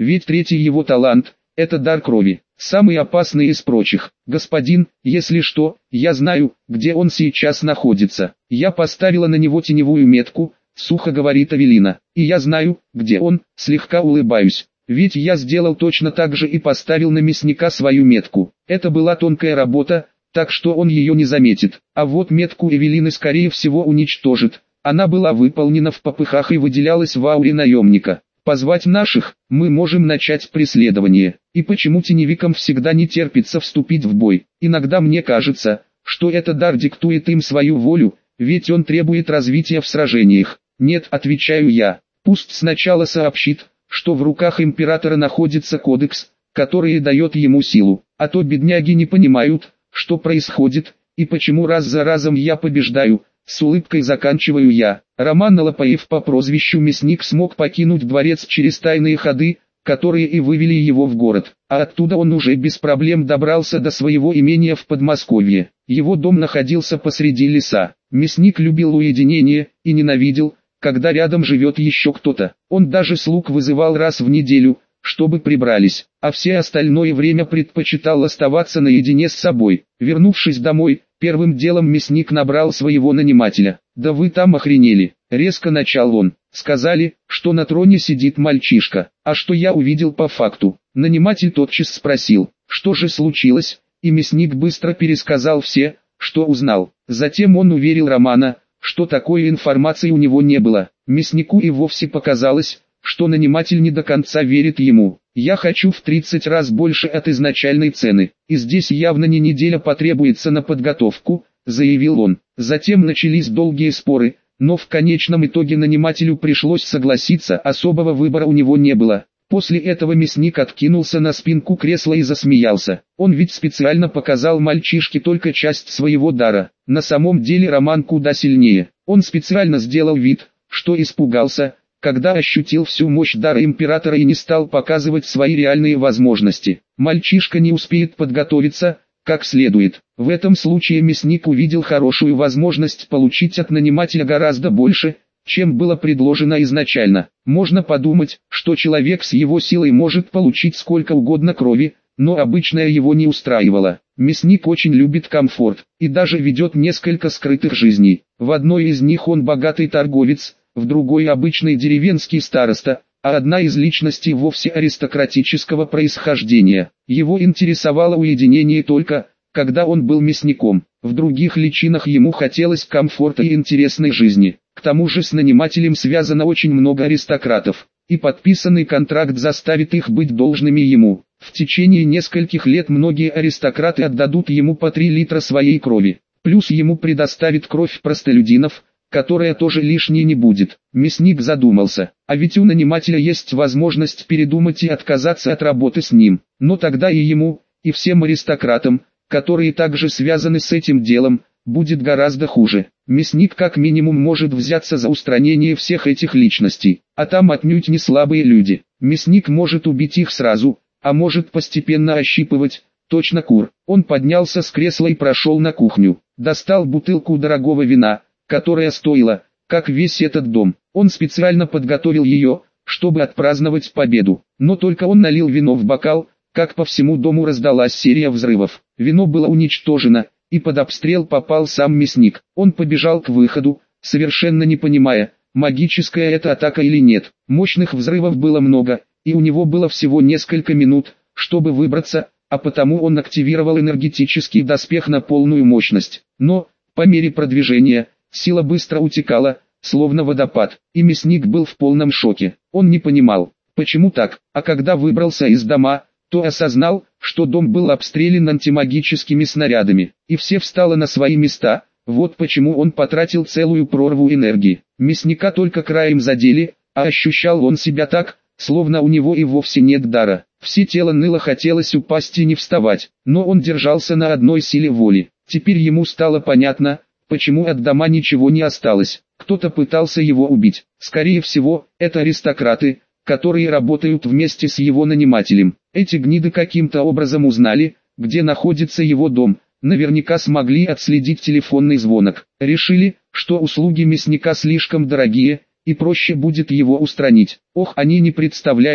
ведь третий его талант – это дар крови, самый опасный из прочих. Господин, если что, я знаю, где он сейчас находится. Я поставила на него теневую метку, сухо говорит Авелина. И я знаю, где он, слегка улыбаюсь. Ведь я сделал точно так же и поставил на мясника свою метку. Это была тонкая работа, так что он ее не заметит. А вот метку Эвелины скорее всего уничтожит. Она была выполнена в попыхах и выделялась в ауре наемника. Позвать наших, мы можем начать преследование. И почему теневикам всегда не терпится вступить в бой? Иногда мне кажется, что этот дар диктует им свою волю, ведь он требует развития в сражениях. Нет, отвечаю я. Пусть сначала сообщит, что в руках императора находится кодекс, который дает ему силу. А то бедняги не понимают, что происходит, и почему раз за разом я побеждаю. С улыбкой заканчиваю я. Роман Алапаев по прозвищу Мясник смог покинуть дворец через тайные ходы, которые и вывели его в город, а оттуда он уже без проблем добрался до своего имения в Подмосковье. Его дом находился посреди леса. Мясник любил уединение и ненавидел, когда рядом живет еще кто-то. Он даже слуг вызывал раз в неделю, чтобы прибрались, а все остальное время предпочитал оставаться наедине с собой. Вернувшись домой, первым делом мясник набрал своего нанимателя. «Да вы там охренели!» — резко начал он. «Сказали, что на троне сидит мальчишка. А что я увидел по факту?» Наниматель тотчас спросил, что же случилось, и мясник быстро пересказал все, что узнал. Затем он уверил Романа, что такой информации у него не было. Мяснику и вовсе показалось, что наниматель не до конца верит ему. «Я хочу в тридцать раз больше от изначальной цены, и здесь явно не неделя потребуется на подготовку», — заявил он. Затем начались долгие споры, но в конечном итоге нанимателю пришлось согласиться, особого выбора у него не было. После этого мясник откинулся на спинку кресла и засмеялся. Он ведь специально показал мальчишке только часть своего дара. На самом деле Роман куда сильнее. Он специально сделал вид, что испугался, когда ощутил всю мощь дара императора и не стал показывать свои реальные возможности. Мальчишка не успеет подготовиться, как следует. В этом случае мясник увидел хорошую возможность получить от нанимателя гораздо больше, чем было предложено изначально. Можно подумать, что человек с его силой может получить сколько угодно крови, но обычное его не устраивало. Мясник очень любит комфорт, и даже ведет несколько скрытых жизней. В одной из них он богатый торговец, в другой обычный деревенский староста, а одна из личностей вовсе аристократического происхождения. Его интересовало уединение только, когда он был мясником. В других личинах ему хотелось комфорта и интересной жизни. К тому же с нанимателем связано очень много аристократов, и подписанный контракт заставит их быть должными ему. В течение нескольких лет многие аристократы отдадут ему по три литра своей крови. Плюс ему предоставит кровь простолюдинов, которая тоже лишней не будет. Мясник задумался, а ведь у нанимателя есть возможность передумать и отказаться от работы с ним. Но тогда и ему, и всем аристократам, которые также связаны с этим делом, будет гораздо хуже. Мясник как минимум может взяться за устранение всех этих личностей, а там отнюдь не слабые люди. Мясник может убить их сразу, а может постепенно ощипывать, точно кур. Он поднялся с кресла и прошел на кухню, достал бутылку дорогого вина, которая стоила, как весь этот дом. Он специально подготовил ее, чтобы отпраздновать победу. Но только он налил вино в бокал, как по всему дому раздалась серия взрывов. Вино было уничтожено, и под обстрел попал сам мясник. Он побежал к выходу, совершенно не понимая, магическая это атака или нет. Мощных взрывов было много, и у него было всего несколько минут, чтобы выбраться, а потому он активировал энергетический доспех на полную мощность. Но, по мере продвижения, сила быстро утекала, словно водопад, и мясник был в полном шоке. Он не понимал, почему так, а когда выбрался из дома, то осознал, что дом был обстрелян антимагическими снарядами, и все встало на свои места. Вот почему он потратил целую прорву энергии. Мясника только краем задели, а ощущал он себя так, словно у него и вовсе нет дара. Все тело ныло, хотелось упасть и не вставать, но он держался на одной силе воли. Теперь ему стало понятно, почему от дома ничего не осталось. Кто-то пытался его убить. Скорее всего, это аристократы, которые работают вместе с его нанимателем. Эти гниды каким-то образом узнали, где находится его дом, наверняка смогли отследить телефонный звонок. Решили, что услуги мясника слишком дорогие, и проще будет его устранить. Ох, они не представляют,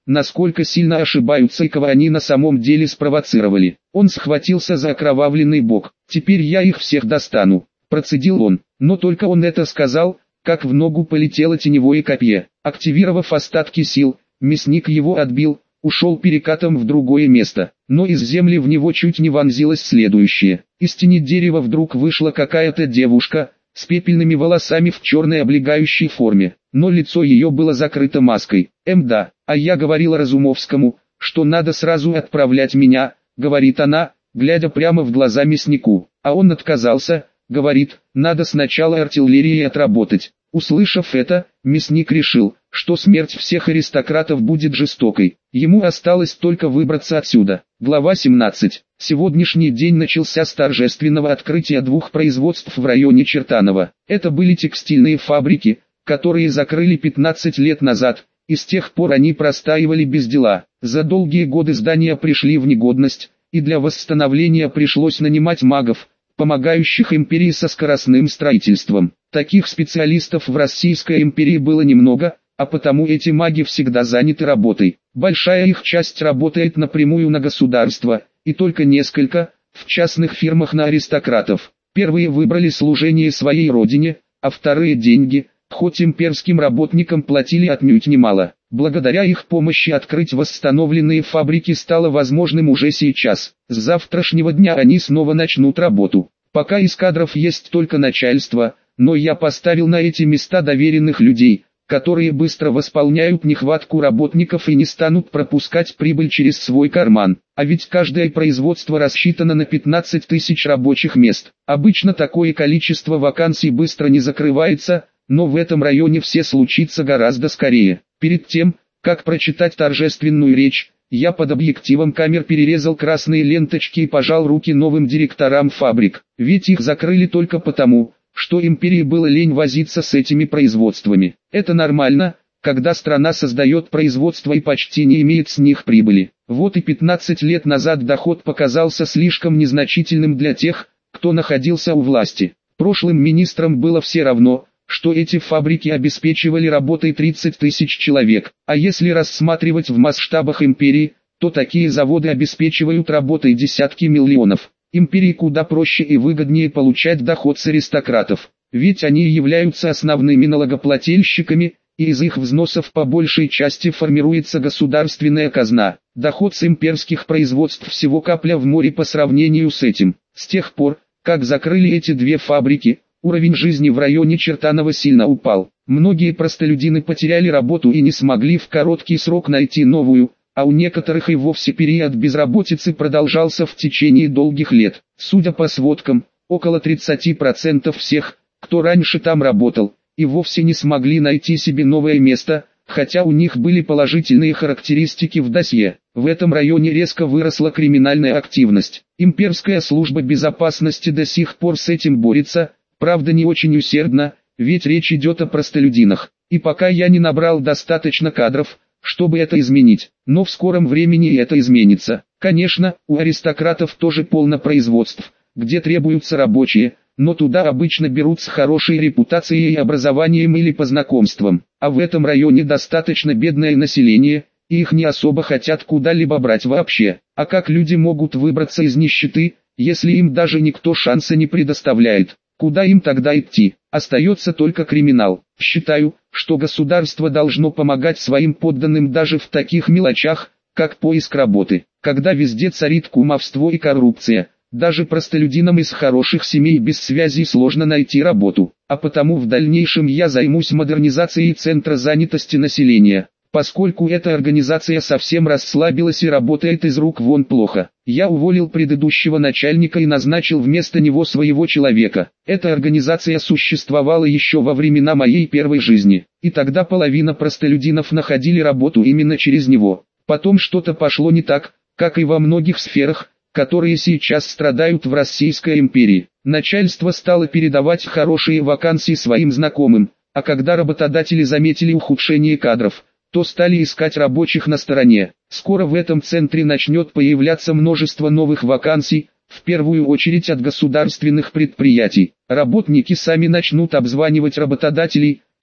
насколько сильно ошибаются и кого они на самом деле спровоцировали. Он схватился за окровавленный бок. «Теперь я их всех достану», – процедил он. Но только он это сказал, как в ногу полетело теневое копье. Активировав остатки сил, мясник его отбил, ушел перекатом в другое место. Но из земли в него чуть не вонзилось следующее. Из тени дерева вдруг вышла какая-то девушка, с пепельными волосами в черной облегающей форме, но лицо ее было закрыто маской. «Эм да, а я говорила Разумовскому, что надо сразу отправлять меня», — говорит она, глядя прямо в глаза мяснику. А он отказался, говорит, надо сначала артиллерией отработать. Услышав это, мясник решил, что смерть всех аристократов будет жестокой. Ему осталось только выбраться отсюда. Глава семнадцать. Сегодняшний день начался с торжественного открытия двух производств в районе Чертаново. Это были текстильные фабрики, которые закрыли пятнадцать лет назад, и с тех пор они простаивали без дела. За долгие годы здания пришли в негодность, и для восстановления пришлось нанимать магов, помогающих империи со скоростным строительством. Таких специалистов в Российской империи было немного, а потому эти маги всегда заняты работой. Большая их часть работает напрямую на государство, и только несколько, в частных фирмах на аристократов. Первые выбрали служение своей родине, а вторые деньги, хоть имперским работникам платили отнюдь немало. Благодаря их помощи открыть восстановленные фабрики стало возможным уже сейчас. С завтрашнего дня они снова начнут работу. Пока из кадров есть только начальство, но я поставил на эти места доверенных людей, которые быстро восполняют нехватку работников и не станут пропускать прибыль через свой карман. А ведь каждое производство рассчитано на пятнадцать тысяч рабочих мест. Обычно такое количество вакансий быстро не закрывается, но в этом районе все случится гораздо скорее. Перед тем, как прочитать торжественную речь, я под объективом камер перерезал красные ленточки и пожал руки новым директорам фабрик. Ведь их закрыли только потому, что империи было лень возиться с этими производствами. Это нормально, когда страна создает производство и почти не имеет с них прибыли. Вот и пятнадцать лет назад доход показался слишком незначительным для тех, кто находился у власти. Прошлым министрам было все равно, что эти фабрики обеспечивали работой тридцать тысяч человек, а если рассматривать в масштабах империи, то такие заводы обеспечивают работой десятки миллионов. Империи куда проще и выгоднее получать доход с аристократов, ведь они являются основными налогоплательщиками, и из их взносов по большей части формируется государственная казна. Доход с имперских производств всего капля в море по сравнению с этим. С тех пор, как закрыли эти две фабрики, уровень жизни в районе Чертанова сильно упал. Многие простолюдины потеряли работу и не смогли в короткий срок найти новую, а у некоторых и вовсе период безработицы продолжался в течение долгих лет. Судя по сводкам, около тридцати процентов всех, кто раньше там работал, и вовсе не смогли найти себе новое место, хотя у них были положительные характеристики в досье. В этом районе резко выросла криминальная активность. Имперская служба безопасности до сих пор с этим борется, правда не очень усердно, ведь речь идет о простолюдинах. И пока я не набрал достаточно кадров, чтобы это изменить, но в скором времени это изменится. Конечно, у аристократов тоже полно производств, где требуются рабочие, но туда обычно берут с хорошей репутацией и образованием или по знакомствам. А в этом районе достаточно бедное население, и их не особо хотят куда-либо брать вообще. А как люди могут выбраться из нищеты, если им даже никто шанса не предоставляет? Куда им тогда идти? Остается только криминал. Считаю, что государство должно помогать своим подданным даже в таких мелочах, как поиск работы. Когда везде царит кумовство и коррупция, даже простолюдинам из хороших семей без связей сложно найти работу. А потому в дальнейшем я займусь модернизацией Центра занятости населения, поскольку эта организация совсем расслабилась и работает из рук вон плохо. Я уволил предыдущего начальника и назначил вместо него своего человека. Эта организация существовала еще во времена моей первой жизни, и тогда половина простолюдинов находили работу именно через него. Потом что-то пошло не так, как и во многих сферах, которые сейчас страдают в Российской империи. Начальство стало передавать хорошие вакансии своим знакомым, а когда работодатели заметили ухудшение кадров, то стали искать рабочих на стороне. Скоро в этом центре начнет появляться множество новых вакансий, в первую очередь от государственных предприятий. Работники сами начнут обзванивать работодателей,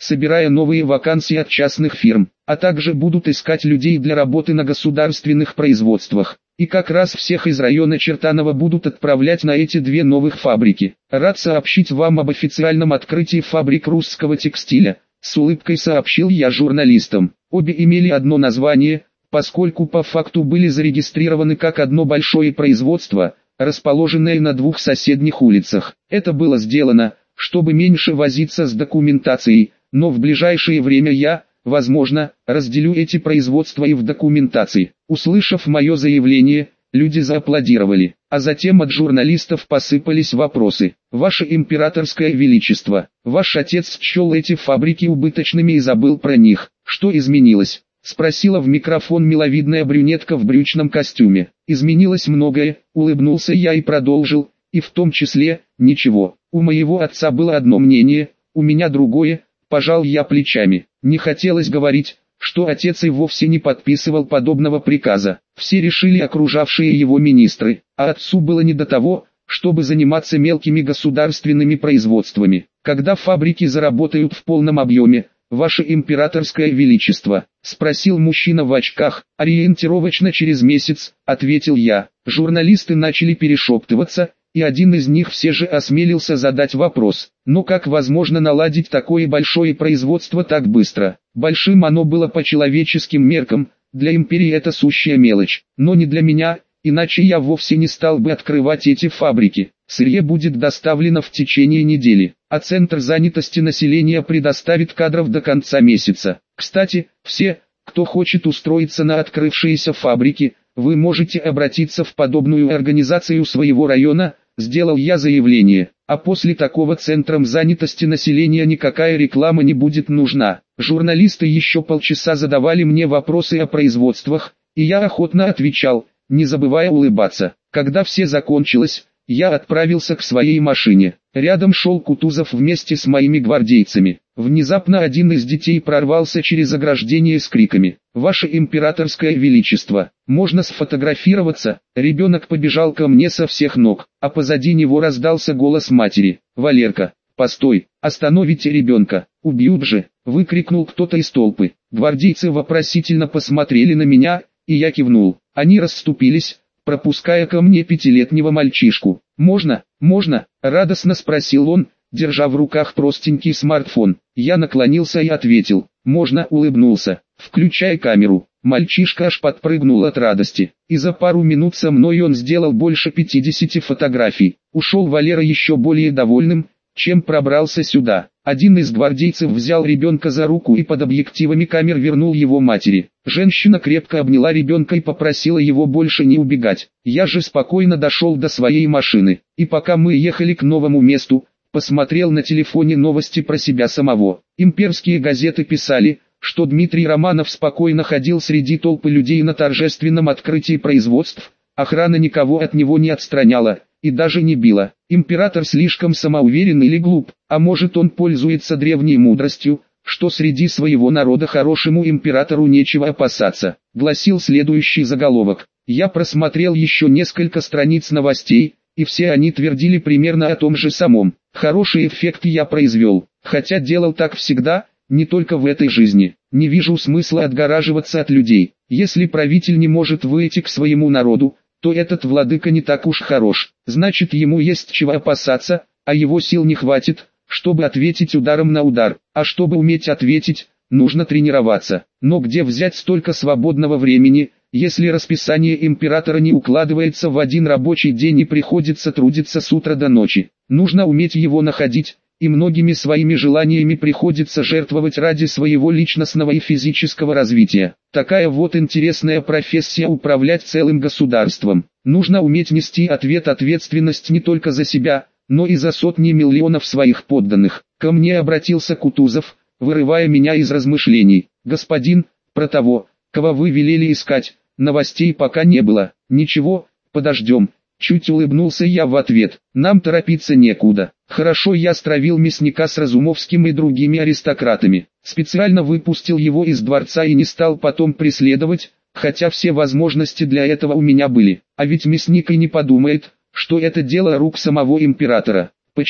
собирая новые вакансии от частных фирм, а также будут искать людей для работы на государственных производствах. И как раз всех из района Чертаново будут отправлять на эти две новых фабрики. Рад сообщить вам об официальном открытии фабрик русского текстиля, с улыбкой сообщил я журналистам. Обе имели одно название, поскольку по факту были зарегистрированы как одно большое производство, расположенное на двух соседних улицах. Это было сделано, чтобы меньше возиться с документацией, но в ближайшее время я, возможно, разделю эти производства и в документации. Услышав мое заявление, люди зааплодировали, а затем от журналистов посыпались вопросы. Ваше императорское величество, ваш отец счел эти фабрики убыточными и забыл про них. Что изменилось? Спросила в микрофон миловидная брюнетка в брючном костюме. Изменилось многое, улыбнулся я и продолжил, и в том числе, ничего. У моего отца было одно мнение, у меня другое, пожал я плечами. Не хотелось говорить, что отец и вовсе не подписывал подобного приказа. Все решили окружавшие его министры, а отцу было не до того, чтобы заниматься мелкими государственными производствами. Когда фабрики заработают в полном объеме, ваше императорское величество, спросил мужчина в очках. Ориентировочно через месяц, ответил я. Журналисты начали перешептываться, и один из них все же осмелился задать вопрос. Но как возможно наладить такое большое производство так быстро? Большим оно было по человеческим меркам, для империи это сущая мелочь, но не для меня, иначе я вовсе не стал бы открывать эти фабрики. Сырье будет доставлено в течение недели, а Центр занятости населения предоставит кадров до конца месяца. Кстати, все, кто хочет устроиться на открывшиеся фабрики, вы можете обратиться в подобную организацию своего района, сделал я заявление, а после такого центром занятости населения никакая реклама не будет нужна. Журналисты еще полчаса задавали мне вопросы о производствах, и я охотно отвечал, не забывая улыбаться. Когда все закончилось, я отправился к своей машине. Рядом шел Кутузов вместе с моими гвардейцами. Внезапно один из детей прорвался через ограждение с криками: «Ваше императорское величество, можно сфотографироваться?» Ребенок побежал ко мне со всех ног, а позади него раздался голос матери: «Валерка, постой, остановите ребенка, убьют же!» Выкрикнул кто-то из толпы. Гвардейцы вопросительно посмотрели на меня, и я кивнул. Они расступились, пропуская ко мне пятилетнего мальчишку. «Можно, можно?» – радостно спросил он, держа в руках простенький смартфон. Я наклонился и ответил: «Можно», улыбнулся. «Включай камеру». Мальчишка аж подпрыгнул от радости, и за пару минут со мной он сделал больше пятидесяти фотографий. Ушел Валера еще более довольным, чем пробрался сюда. Один из гвардейцев взял ребенка за руку и под объективами камер вернул его матери. Женщина крепко обняла ребенка и попросила его больше не убегать. Я же спокойно дошел до своей машины, и пока мы ехали к новому месту, посмотрел на телефоне новости про себя самого. Имперские газеты писали, что Дмитрий Романов спокойно ходил среди толпы людей на торжественном открытии производств, охрана никого от него не отстраняла и даже не била. Император слишком самоуверен или глуп, а может он пользуется древней мудростью, что среди своего народа хорошему императору нечего опасаться, гласил следующий заголовок. Я просмотрел еще несколько страниц новостей, и все они твердили примерно о том же самом. Хороший эффект я произвел, хотя делал так всегда, не только в этой жизни. Не вижу смысла отгораживаться от людей. Если правитель не может выйти к своему народу, то этот владыка не так уж хорош, значит ему есть чего опасаться, а его сил не хватит, чтобы ответить ударом на удар, а чтобы уметь ответить, нужно тренироваться. Но где взять столько свободного времени, если расписание императора не укладывается в один рабочий день и приходится трудиться с утра до ночи? Нужно уметь его находить, и многими своими желаниями приходится жертвовать ради своего личностного и физического развития. Такая вот интересная профессия — управлять целым государством. Нужно уметь нести ответ ответственность не только за себя, но и за сотни миллионов своих подданных. Ко мне обратился Кутузов, вырывая меня из размышлений. «Господин, про того, кого вы велели искать, новостей пока не было». «Ничего, подождем». Чуть улыбнулся я в ответ. «Нам торопиться некуда. Хорошо, я стравил мясника с Разумовским и другими аристократами. Специально выпустил его из дворца и не стал потом преследовать, хотя все возможности для этого у меня были. А ведь мясник и не подумает, что это дело рук самого императора. Почему?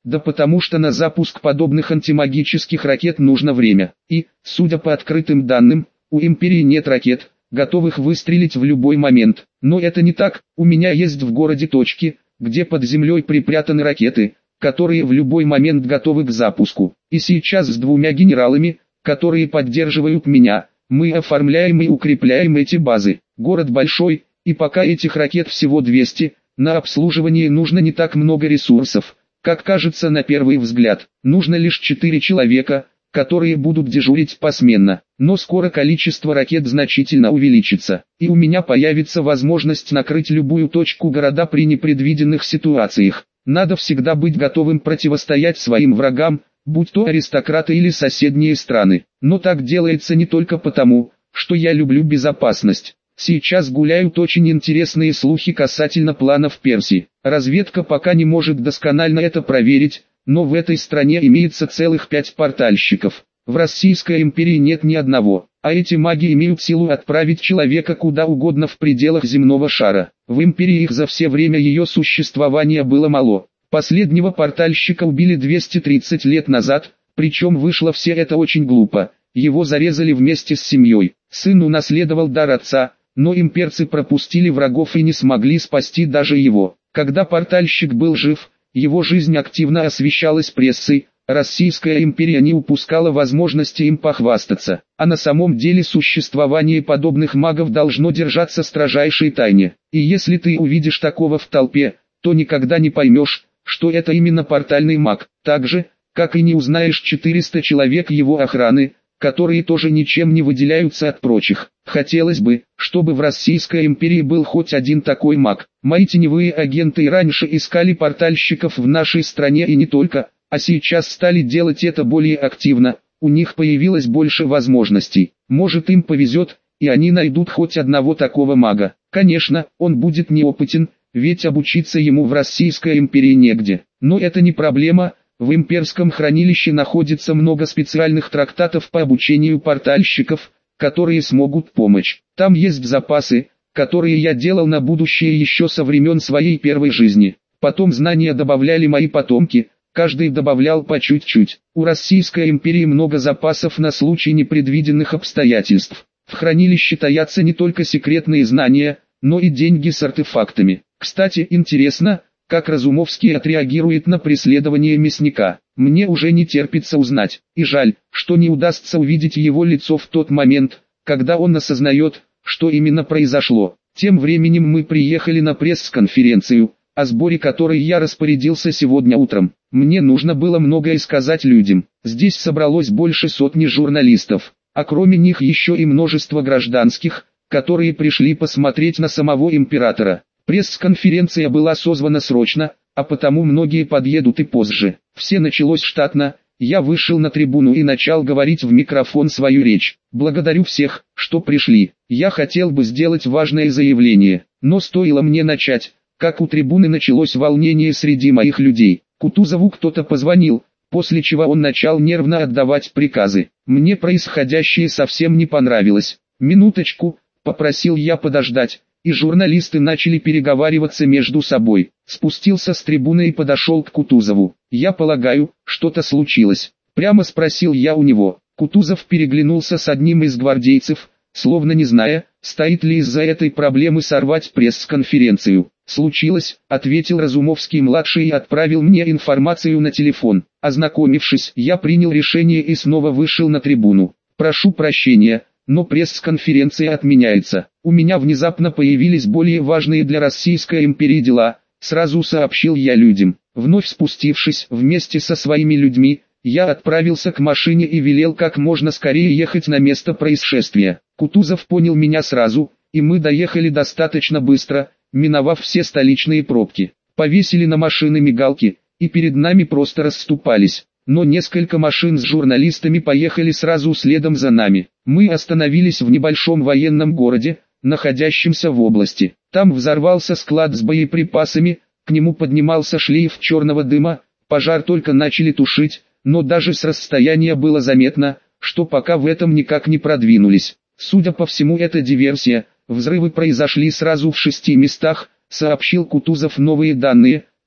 Да потому что на запуск подобных антимагических ракет нужно время. И, судя по открытым данным, у Империи нет ракет, готовых выстрелить в любой момент. Но это не так, у меня есть в городе точки, где под землей припрятаны ракеты, которые в любой момент готовы к запуску. И сейчас с двумя генералами, которые поддерживают меня, мы оформляем и укрепляем эти базы. Город большой, и пока этих ракет всего двести, на обслуживание нужно не так много ресурсов, как кажется на первый взгляд. Нужно лишь четыре человека, которые будут дежурить посменно. Но скоро количество ракет значительно увеличится, и у меня появится возможность накрыть любую точку города при непредвиденных ситуациях. Надо всегда быть готовым противостоять своим врагам, будь то аристократы или соседние страны. Но так делается не только потому, что я люблю безопасность. Сейчас гуляют очень интересные слухи касательно планов Персии. Разведка пока не может досконально это проверить, но в этой стране имеется целых пять портальщиков. В Российской империи нет ни одного, а эти маги имеют силу отправить человека куда угодно в пределах земного шара. В империи их за все время ее существования было мало. Последнего портальщика убили двести тридцать лет назад, причем вышло все это очень глупо. Его зарезали вместе с семьей. Сын унаследовал дар отца, но имперцы пропустили врагов и не смогли спасти даже его. Когда портальщик был жив, его жизнь активно освещалась прессой. Российская империя не упускала возможности им похвастаться, а на самом деле существование подобных магов должно держаться в строжайшей тайне. И если ты увидишь такого в толпе, то никогда не поймешь, что это именно портальный маг, так же, как и не узнаешь четыреста человек его охраны, которые тоже ничем не выделяются от прочих. Хотелось бы, чтобы в Российской империи был хоть один такой маг. Мои теневые агенты и раньше искали портальщиков в нашей стране и не только, а сейчас стали делать это более активно, у них появилось больше возможностей. Может, им повезет, и они найдут хоть одного такого мага. Конечно, он будет неопытен, ведь обучиться ему в Российской империи негде. Но это не проблема, в имперском хранилище находится много специальных трактатов по обучению портальщиков, которые смогут помочь. Там есть запасы, которые я делал на будущее еще со времен своей первой жизни. Потом знания добавляли мои потомки. Каждый добавлял по чуть-чуть. У Российской империи много запасов на случай непредвиденных обстоятельств. В хранилище таятся не только секретные знания, но и деньги с артефактами. Кстати, интересно, как Разумовский отреагирует на преследование мясника. Мне уже не терпится узнать. И жаль, что не удастся увидеть его лицо в тот момент, когда он осознает, что именно произошло. Тем временем мы приехали на пресс-конференцию, о сборе которой я распорядился сегодня утром. Мне нужно было многое сказать людям. Здесь собралось больше сотни журналистов, а кроме них еще и множество гражданских, которые пришли посмотреть на самого императора. Пресс-конференция была созвана срочно, а потому многие подъедут и позже. Все началось штатно, я вышел на трибуну и начал говорить в микрофон свою речь. Благодарю всех, что пришли. Я хотел бы сделать важное заявление, но стоило мне начать, как у трибуны началось волнение среди моих людей. Кутузову кто-то позвонил, после чего он начал нервно отдавать приказы. Мне происходящее совсем не понравилось. «Минуточку», — попросил я подождать, и журналисты начали переговариваться между собой. Спустился с трибуны и подошел к Кутузову. «Я полагаю, что-то случилось?» Прямо спросил я у него. Кутузов переглянулся с одним из гвардейцев, словно не зная, стоит ли из-за этой проблемы сорвать пресс-конференцию. «Случилось», — ответил Разумовский-младший и отправил мне информацию на телефон. Ознакомившись, я принял решение и снова вышел на трибуну. «Прошу прощения, но пресс-конференция отменяется. У меня внезапно появились более важные для Российской империи дела», — сразу сообщил я людям. Вновь спустившись вместе со своими людьми, я отправился к машине и велел как можно скорее ехать на место происшествия. Кутузов понял меня сразу, и мы доехали достаточно быстро, миновав все столичные пробки. Повесили на машины мигалки, и перед нами просто расступались. Но несколько машин с журналистами поехали сразу следом за нами. Мы остановились в небольшом военном городе, находящемся в области. Там взорвался склад с боеприпасами, к нему поднимался шлейф черного дыма, пожар только начали тушить, но даже с расстояния было заметно, что пока в этом никак не продвинулись. Судя по всему, это диверсия. Взрывы произошли сразу в шести местах, сообщил Кутузов новые данные,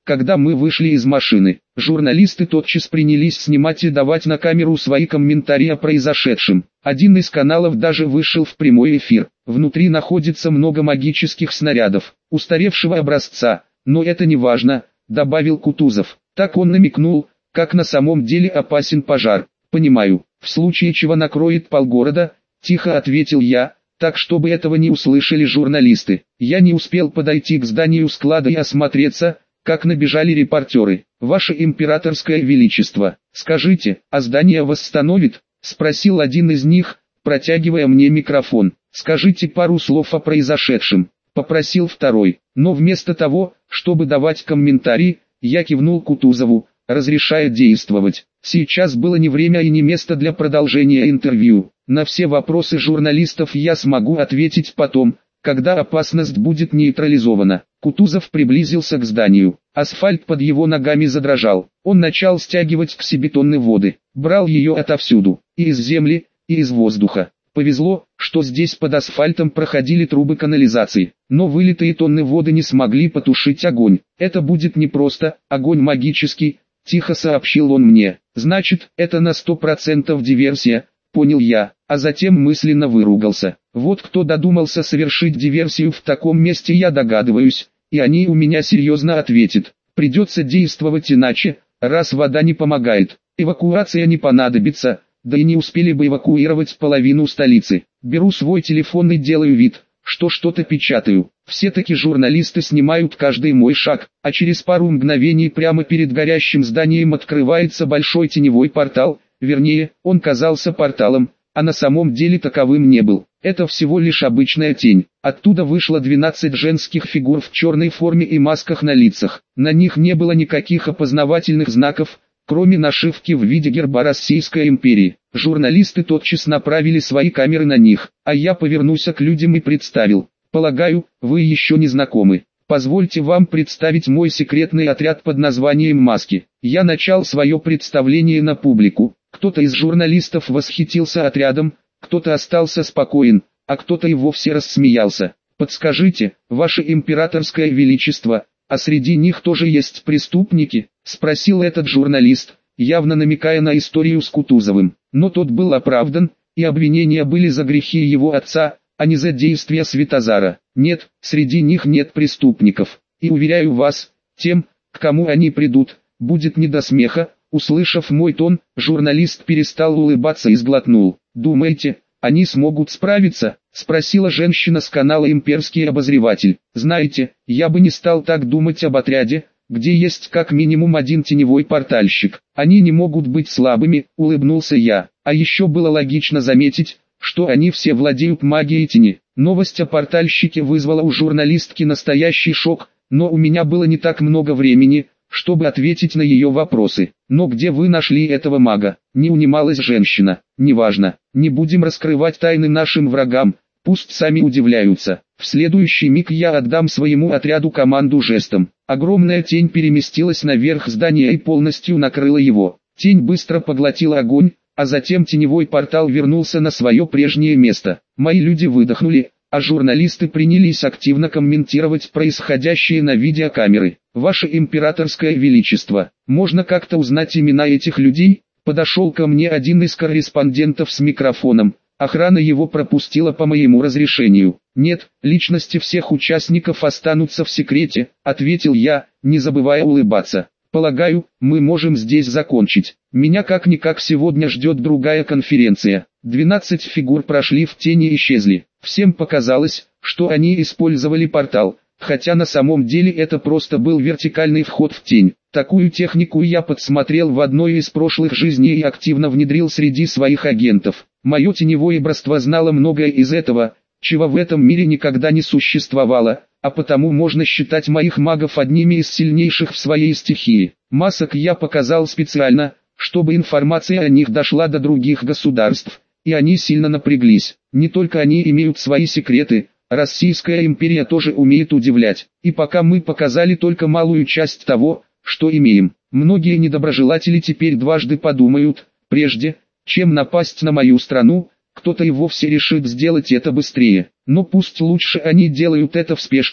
Когда мы вышли из машины, журналисты тотчас принялись снимать и давать на камеру свои комментарии о произошедшем. Один из каналов даже вышел в прямой эфир. Внутри находится много магических снарядов, устаревшего образца, но это не важно, добавил Кутузов. Так он намекнул, как на самом деле опасен пожар. Понимаю, в случае чего накроет полгорода, тихо ответил я, так чтобы этого не услышали журналисты. Я не успел подойти к зданию склада и осмотреться, как набежали репортеры. «Ваше императорское величество, скажите, а здание восстановит?» — спросил один из них, протягивая мне микрофон. «Скажите пару слов о произошедшем», — попросил второй. Но вместо того, чтобы давать комментарии, я кивнул Кутузову, разрешая действовать. Сейчас было не время и не место для продолжения интервью. На все вопросы журналистов я смогу ответить потом, когда опасность будет нейтрализована. Кутузов приблизился к зданию. Асфальт под его ногами задрожал. Он начал стягивать к себе тонны воды. Брал ее отовсюду, и из земли, и из воздуха. Повезло, что здесь под асфальтом проходили трубы канализации. Но вылитые тонны воды не смогли потушить огонь. Это будет непросто, огонь магический, тихо сообщил он мне. Значит, это на сто процентов диверсия, понял я, а затем мысленно выругался. Вот кто додумался совершить диверсию в таком месте, я догадываюсь, и они у меня серьезно ответят. Придется действовать иначе, раз вода не помогает. Эвакуация не понадобится, да и не успели бы эвакуировать половину столицы. Беру свой телефон и делаю вид, что что-то печатаю. Все-таки журналисты снимают каждый мой шаг, а через пару мгновений прямо перед горящим зданием открывается большой теневой портал, вернее, он казался порталом, а на самом деле таковым не был. Это всего лишь обычная тень. Оттуда вышло двенадцать женских фигур в черной форме и масках на лицах. На них не было никаких опознавательных знаков, кроме нашивки в виде герба Российской империи. Журналисты тотчас направили свои камеры на них, а я повернулся к людям и представил. Полагаю, вы еще не знакомы. Позвольте вам представить мой секретный отряд под названием «Маски». Я начал свое представление на публику. Кто-то из журналистов восхитился отрядом, кто-то остался спокоен, а кто-то и вовсе рассмеялся. «Подскажите, ваше императорское величество, а среди них тоже есть преступники?» — спросил этот журналист, явно намекая на историю с Кутузовым. Но тот был оправдан, и обвинения были за грехи его отца, а не за действия Светозара. Нет, среди них нет преступников. И уверяю вас, тем, к кому они придут, будет не до смеха. Услышав мой тон, журналист перестал улыбаться и сглотнул. «Думаете, они смогут справиться?» — спросила женщина с канала «Имперский обозреватель». «Знаете, я бы не стал так думать об отряде, где есть как минимум один теневой портальщик. Они не могут быть слабыми», — улыбнулся я. А еще было логично заметить, что они все владеют магией тени. Новость о портальщике вызвала у журналистки настоящий шок, но у меня было не так много времени, чтобы ответить на ее вопросы. «Но где вы нашли этого мага?» — не унималась женщина. «Неважно, не будем раскрывать тайны нашим врагам, пусть сами удивляются». В следующий миг я отдам своему отряду команду жестом. Огромная тень переместилась наверх здания и полностью накрыла его. Тень быстро поглотила огонь, а затем теневой портал вернулся на свое прежнее место. Мои люди выдохнули, а журналисты принялись активно комментировать происходящее на видеокамеры. «Ваше императорское величество, можно как-то узнать имена этих людей?» Подошел ко мне один из корреспондентов с микрофоном. Охрана его пропустила по моему разрешению. «Нет, личности всех участников останутся в секрете», — ответил я, не забывая улыбаться. «Полагаю, мы можем здесь закончить. Меня как-никак сегодня ждет другая конференция». двенадцать фигур прошли в тени и исчезли. Всем показалось, что они использовали портал, хотя на самом деле это просто был вертикальный вход в тень. Такую технику я подсмотрел в одной из прошлых жизней и активно внедрил среди своих агентов. Мое теневое братство знало многое из этого, чего в этом мире никогда не существовало, а потому можно считать моих магов одними из сильнейших в своей стихии. Масок я показал специально, чтобы информация о них дошла до других государств, и они сильно напряглись. Не только они имеют свои секреты, Российская империя тоже умеет удивлять. И пока мы показали только малую часть того, что имеем, многие недоброжелатели теперь дважды подумают, прежде, чем напасть на мою страну. Кто-то и вовсе решит сделать это быстрее. Но пусть лучше они делают это в спешке,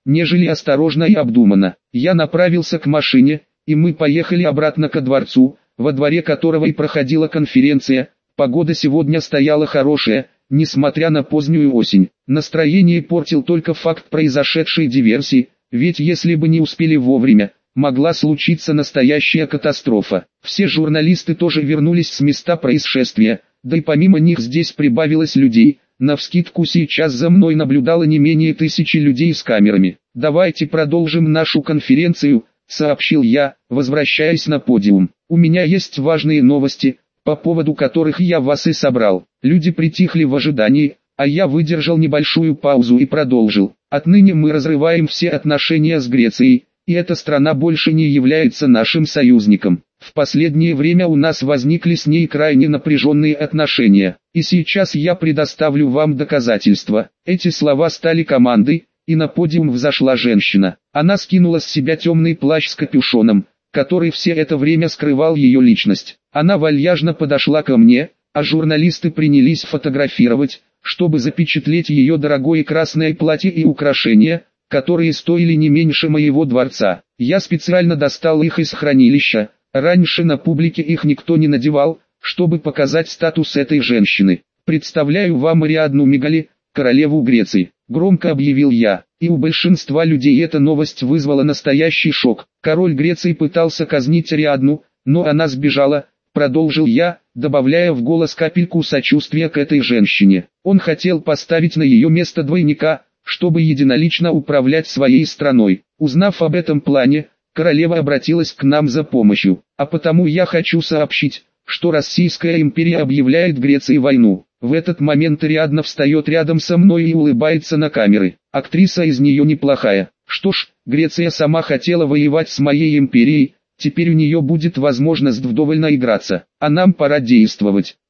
нежели осторожно и обдуманно. Я направился к машине, и мы поехали обратно ко дворцу, во дворе которого и проходила конференция. Погода сегодня стояла хорошая, несмотря на позднюю осень. Настроение портил только факт произошедшей диверсии, ведь если бы не успели вовремя, могла случиться настоящая катастрофа. Все журналисты тоже вернулись с места происшествия, да и помимо них здесь прибавилось людей. Навскидку сейчас за мной наблюдало не менее тысячи людей с камерами. «Давайте продолжим нашу конференцию», — сообщил я, возвращаясь на подиум. «У меня есть важные новости, по поводу которых я вас и собрал». Люди притихли в ожидании, а я выдержал небольшую паузу и продолжил. «Отныне мы разрываем все отношения с Грецией, и эта страна больше не является нашим союзником. В последнее время у нас возникли с ней крайне напряженные отношения, и сейчас я предоставлю вам доказательства». Эти слова стали командой, и на подиум взошла женщина. Она скинула с себя темный плащ с капюшоном, который все это время скрывал ее личность. Она вальяжно подошла ко мне, а журналисты принялись фотографировать, чтобы запечатлеть ее дорогое красное платье и украшения, которые стоили не меньше моего дворца. Я специально достал их из хранилища, раньше на публике их никто не надевал, чтобы показать статус этой женщины. «Представляю вам Ариадну Мегали, королеву Греции», — громко объявил я, и у большинства людей эта новость вызвала настоящий шок. Король Греции пытался казнить Ариадну, но она сбежала, продолжил я, добавляя в голос капельку сочувствия к этой женщине. Он хотел поставить на ее место двойника, чтобы единолично управлять своей страной. Узнав об этом плане, королева обратилась к нам за помощью, а потому я хочу сообщить, что Российская империя объявляет Греции войну. В этот момент Ариадна встает рядом со мной и улыбается на камеры. Актриса из нее неплохая. Что ж, Греция сама хотела воевать с моей империей, теперь у нее будет возможность вдоволь наиграться, а нам пора действовать.